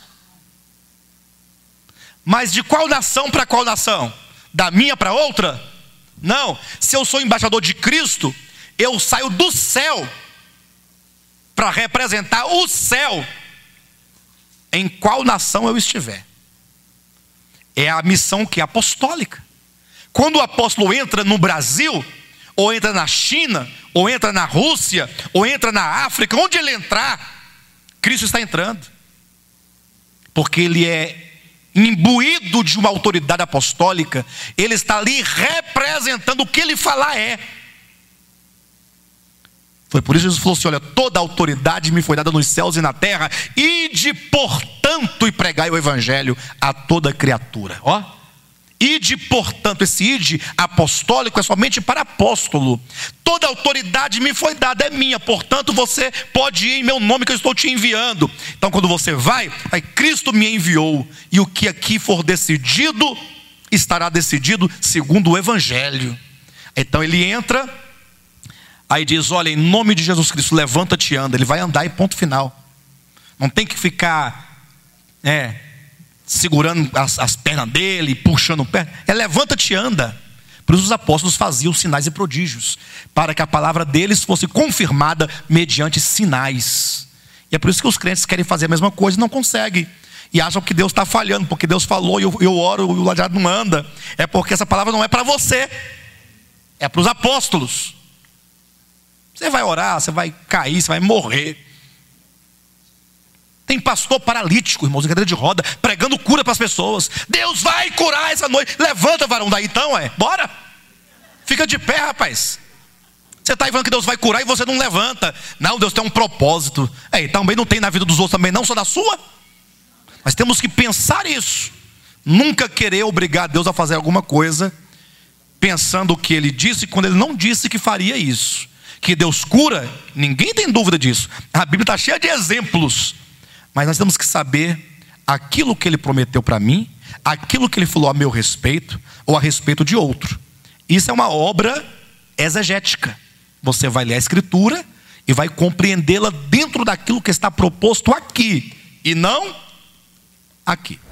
Mas de qual nação para qual nação? Da minha para outra? Não. Se eu sou embaixador de Cristo, eu saio do céu para representar o céu em qual nação eu estiver. É a missão que é apostólica. Quando o apóstolo entra no Brasil, ou entra na China, ou entra na Rússia, ou entra na África, onde ele entrar, Cristo está entrando. Porque ele é imbuído de uma autoridade apostólica, ele está ali representando o que ele falar é. Foi por isso que Jesus falou assim: olha, toda a autoridade me foi dada nos céus e na terra, ide portanto e pregai o evangelho a toda criatura. Ó, ide portanto, esse ide apostólico é somente para apóstolo. Toda a autoridade me foi dada, é minha, portanto você pode ir em meu nome que eu estou te enviando. Então quando você vai, Cristo me enviou, e o que aqui for decidido, estará decidido segundo o evangelho. Então ele entra, aí diz: olha, em nome de Jesus Cristo, levanta-te e anda. Ele vai andar e ponto final. Não tem que ficar segurando as pernas dele, puxando o pé. Levanta-te e anda. Por isso os apóstolos faziam sinais e prodígios, para que a palavra deles fosse confirmada mediante sinais. E é por isso que os crentes querem fazer a mesma coisa e não conseguem. E acham que Deus está falhando, porque Deus falou e eu oro e o lajeado não anda. É porque essa palavra não é para você, é para os apóstolos. Você vai orar, você vai cair, você vai morrer. Tem pastor paralítico, irmãos, em cadeira de roda, pregando cura para as pessoas. Deus vai curar essa noite. Levanta, varão, daí então, bora. Fica de pé, rapaz. Você está aí falando que Deus vai curar e você não levanta. Não, Deus tem um propósito. Também não tem na vida dos outros, também não, só na sua. Mas temos que pensar isso. Nunca querer obrigar Deus a fazer alguma coisa pensando o que Ele disse quando Ele não disse que faria isso. Que Deus cura, ninguém tem dúvida disso. A Bíblia está cheia de exemplos. Mas nós temos que saber aquilo que Ele prometeu para mim, aquilo que Ele falou a meu respeito, ou a respeito de outro. Isso é uma obra exegética. Você vai ler a Escritura e vai compreendê-la dentro daquilo que está proposto aqui, e não aqui.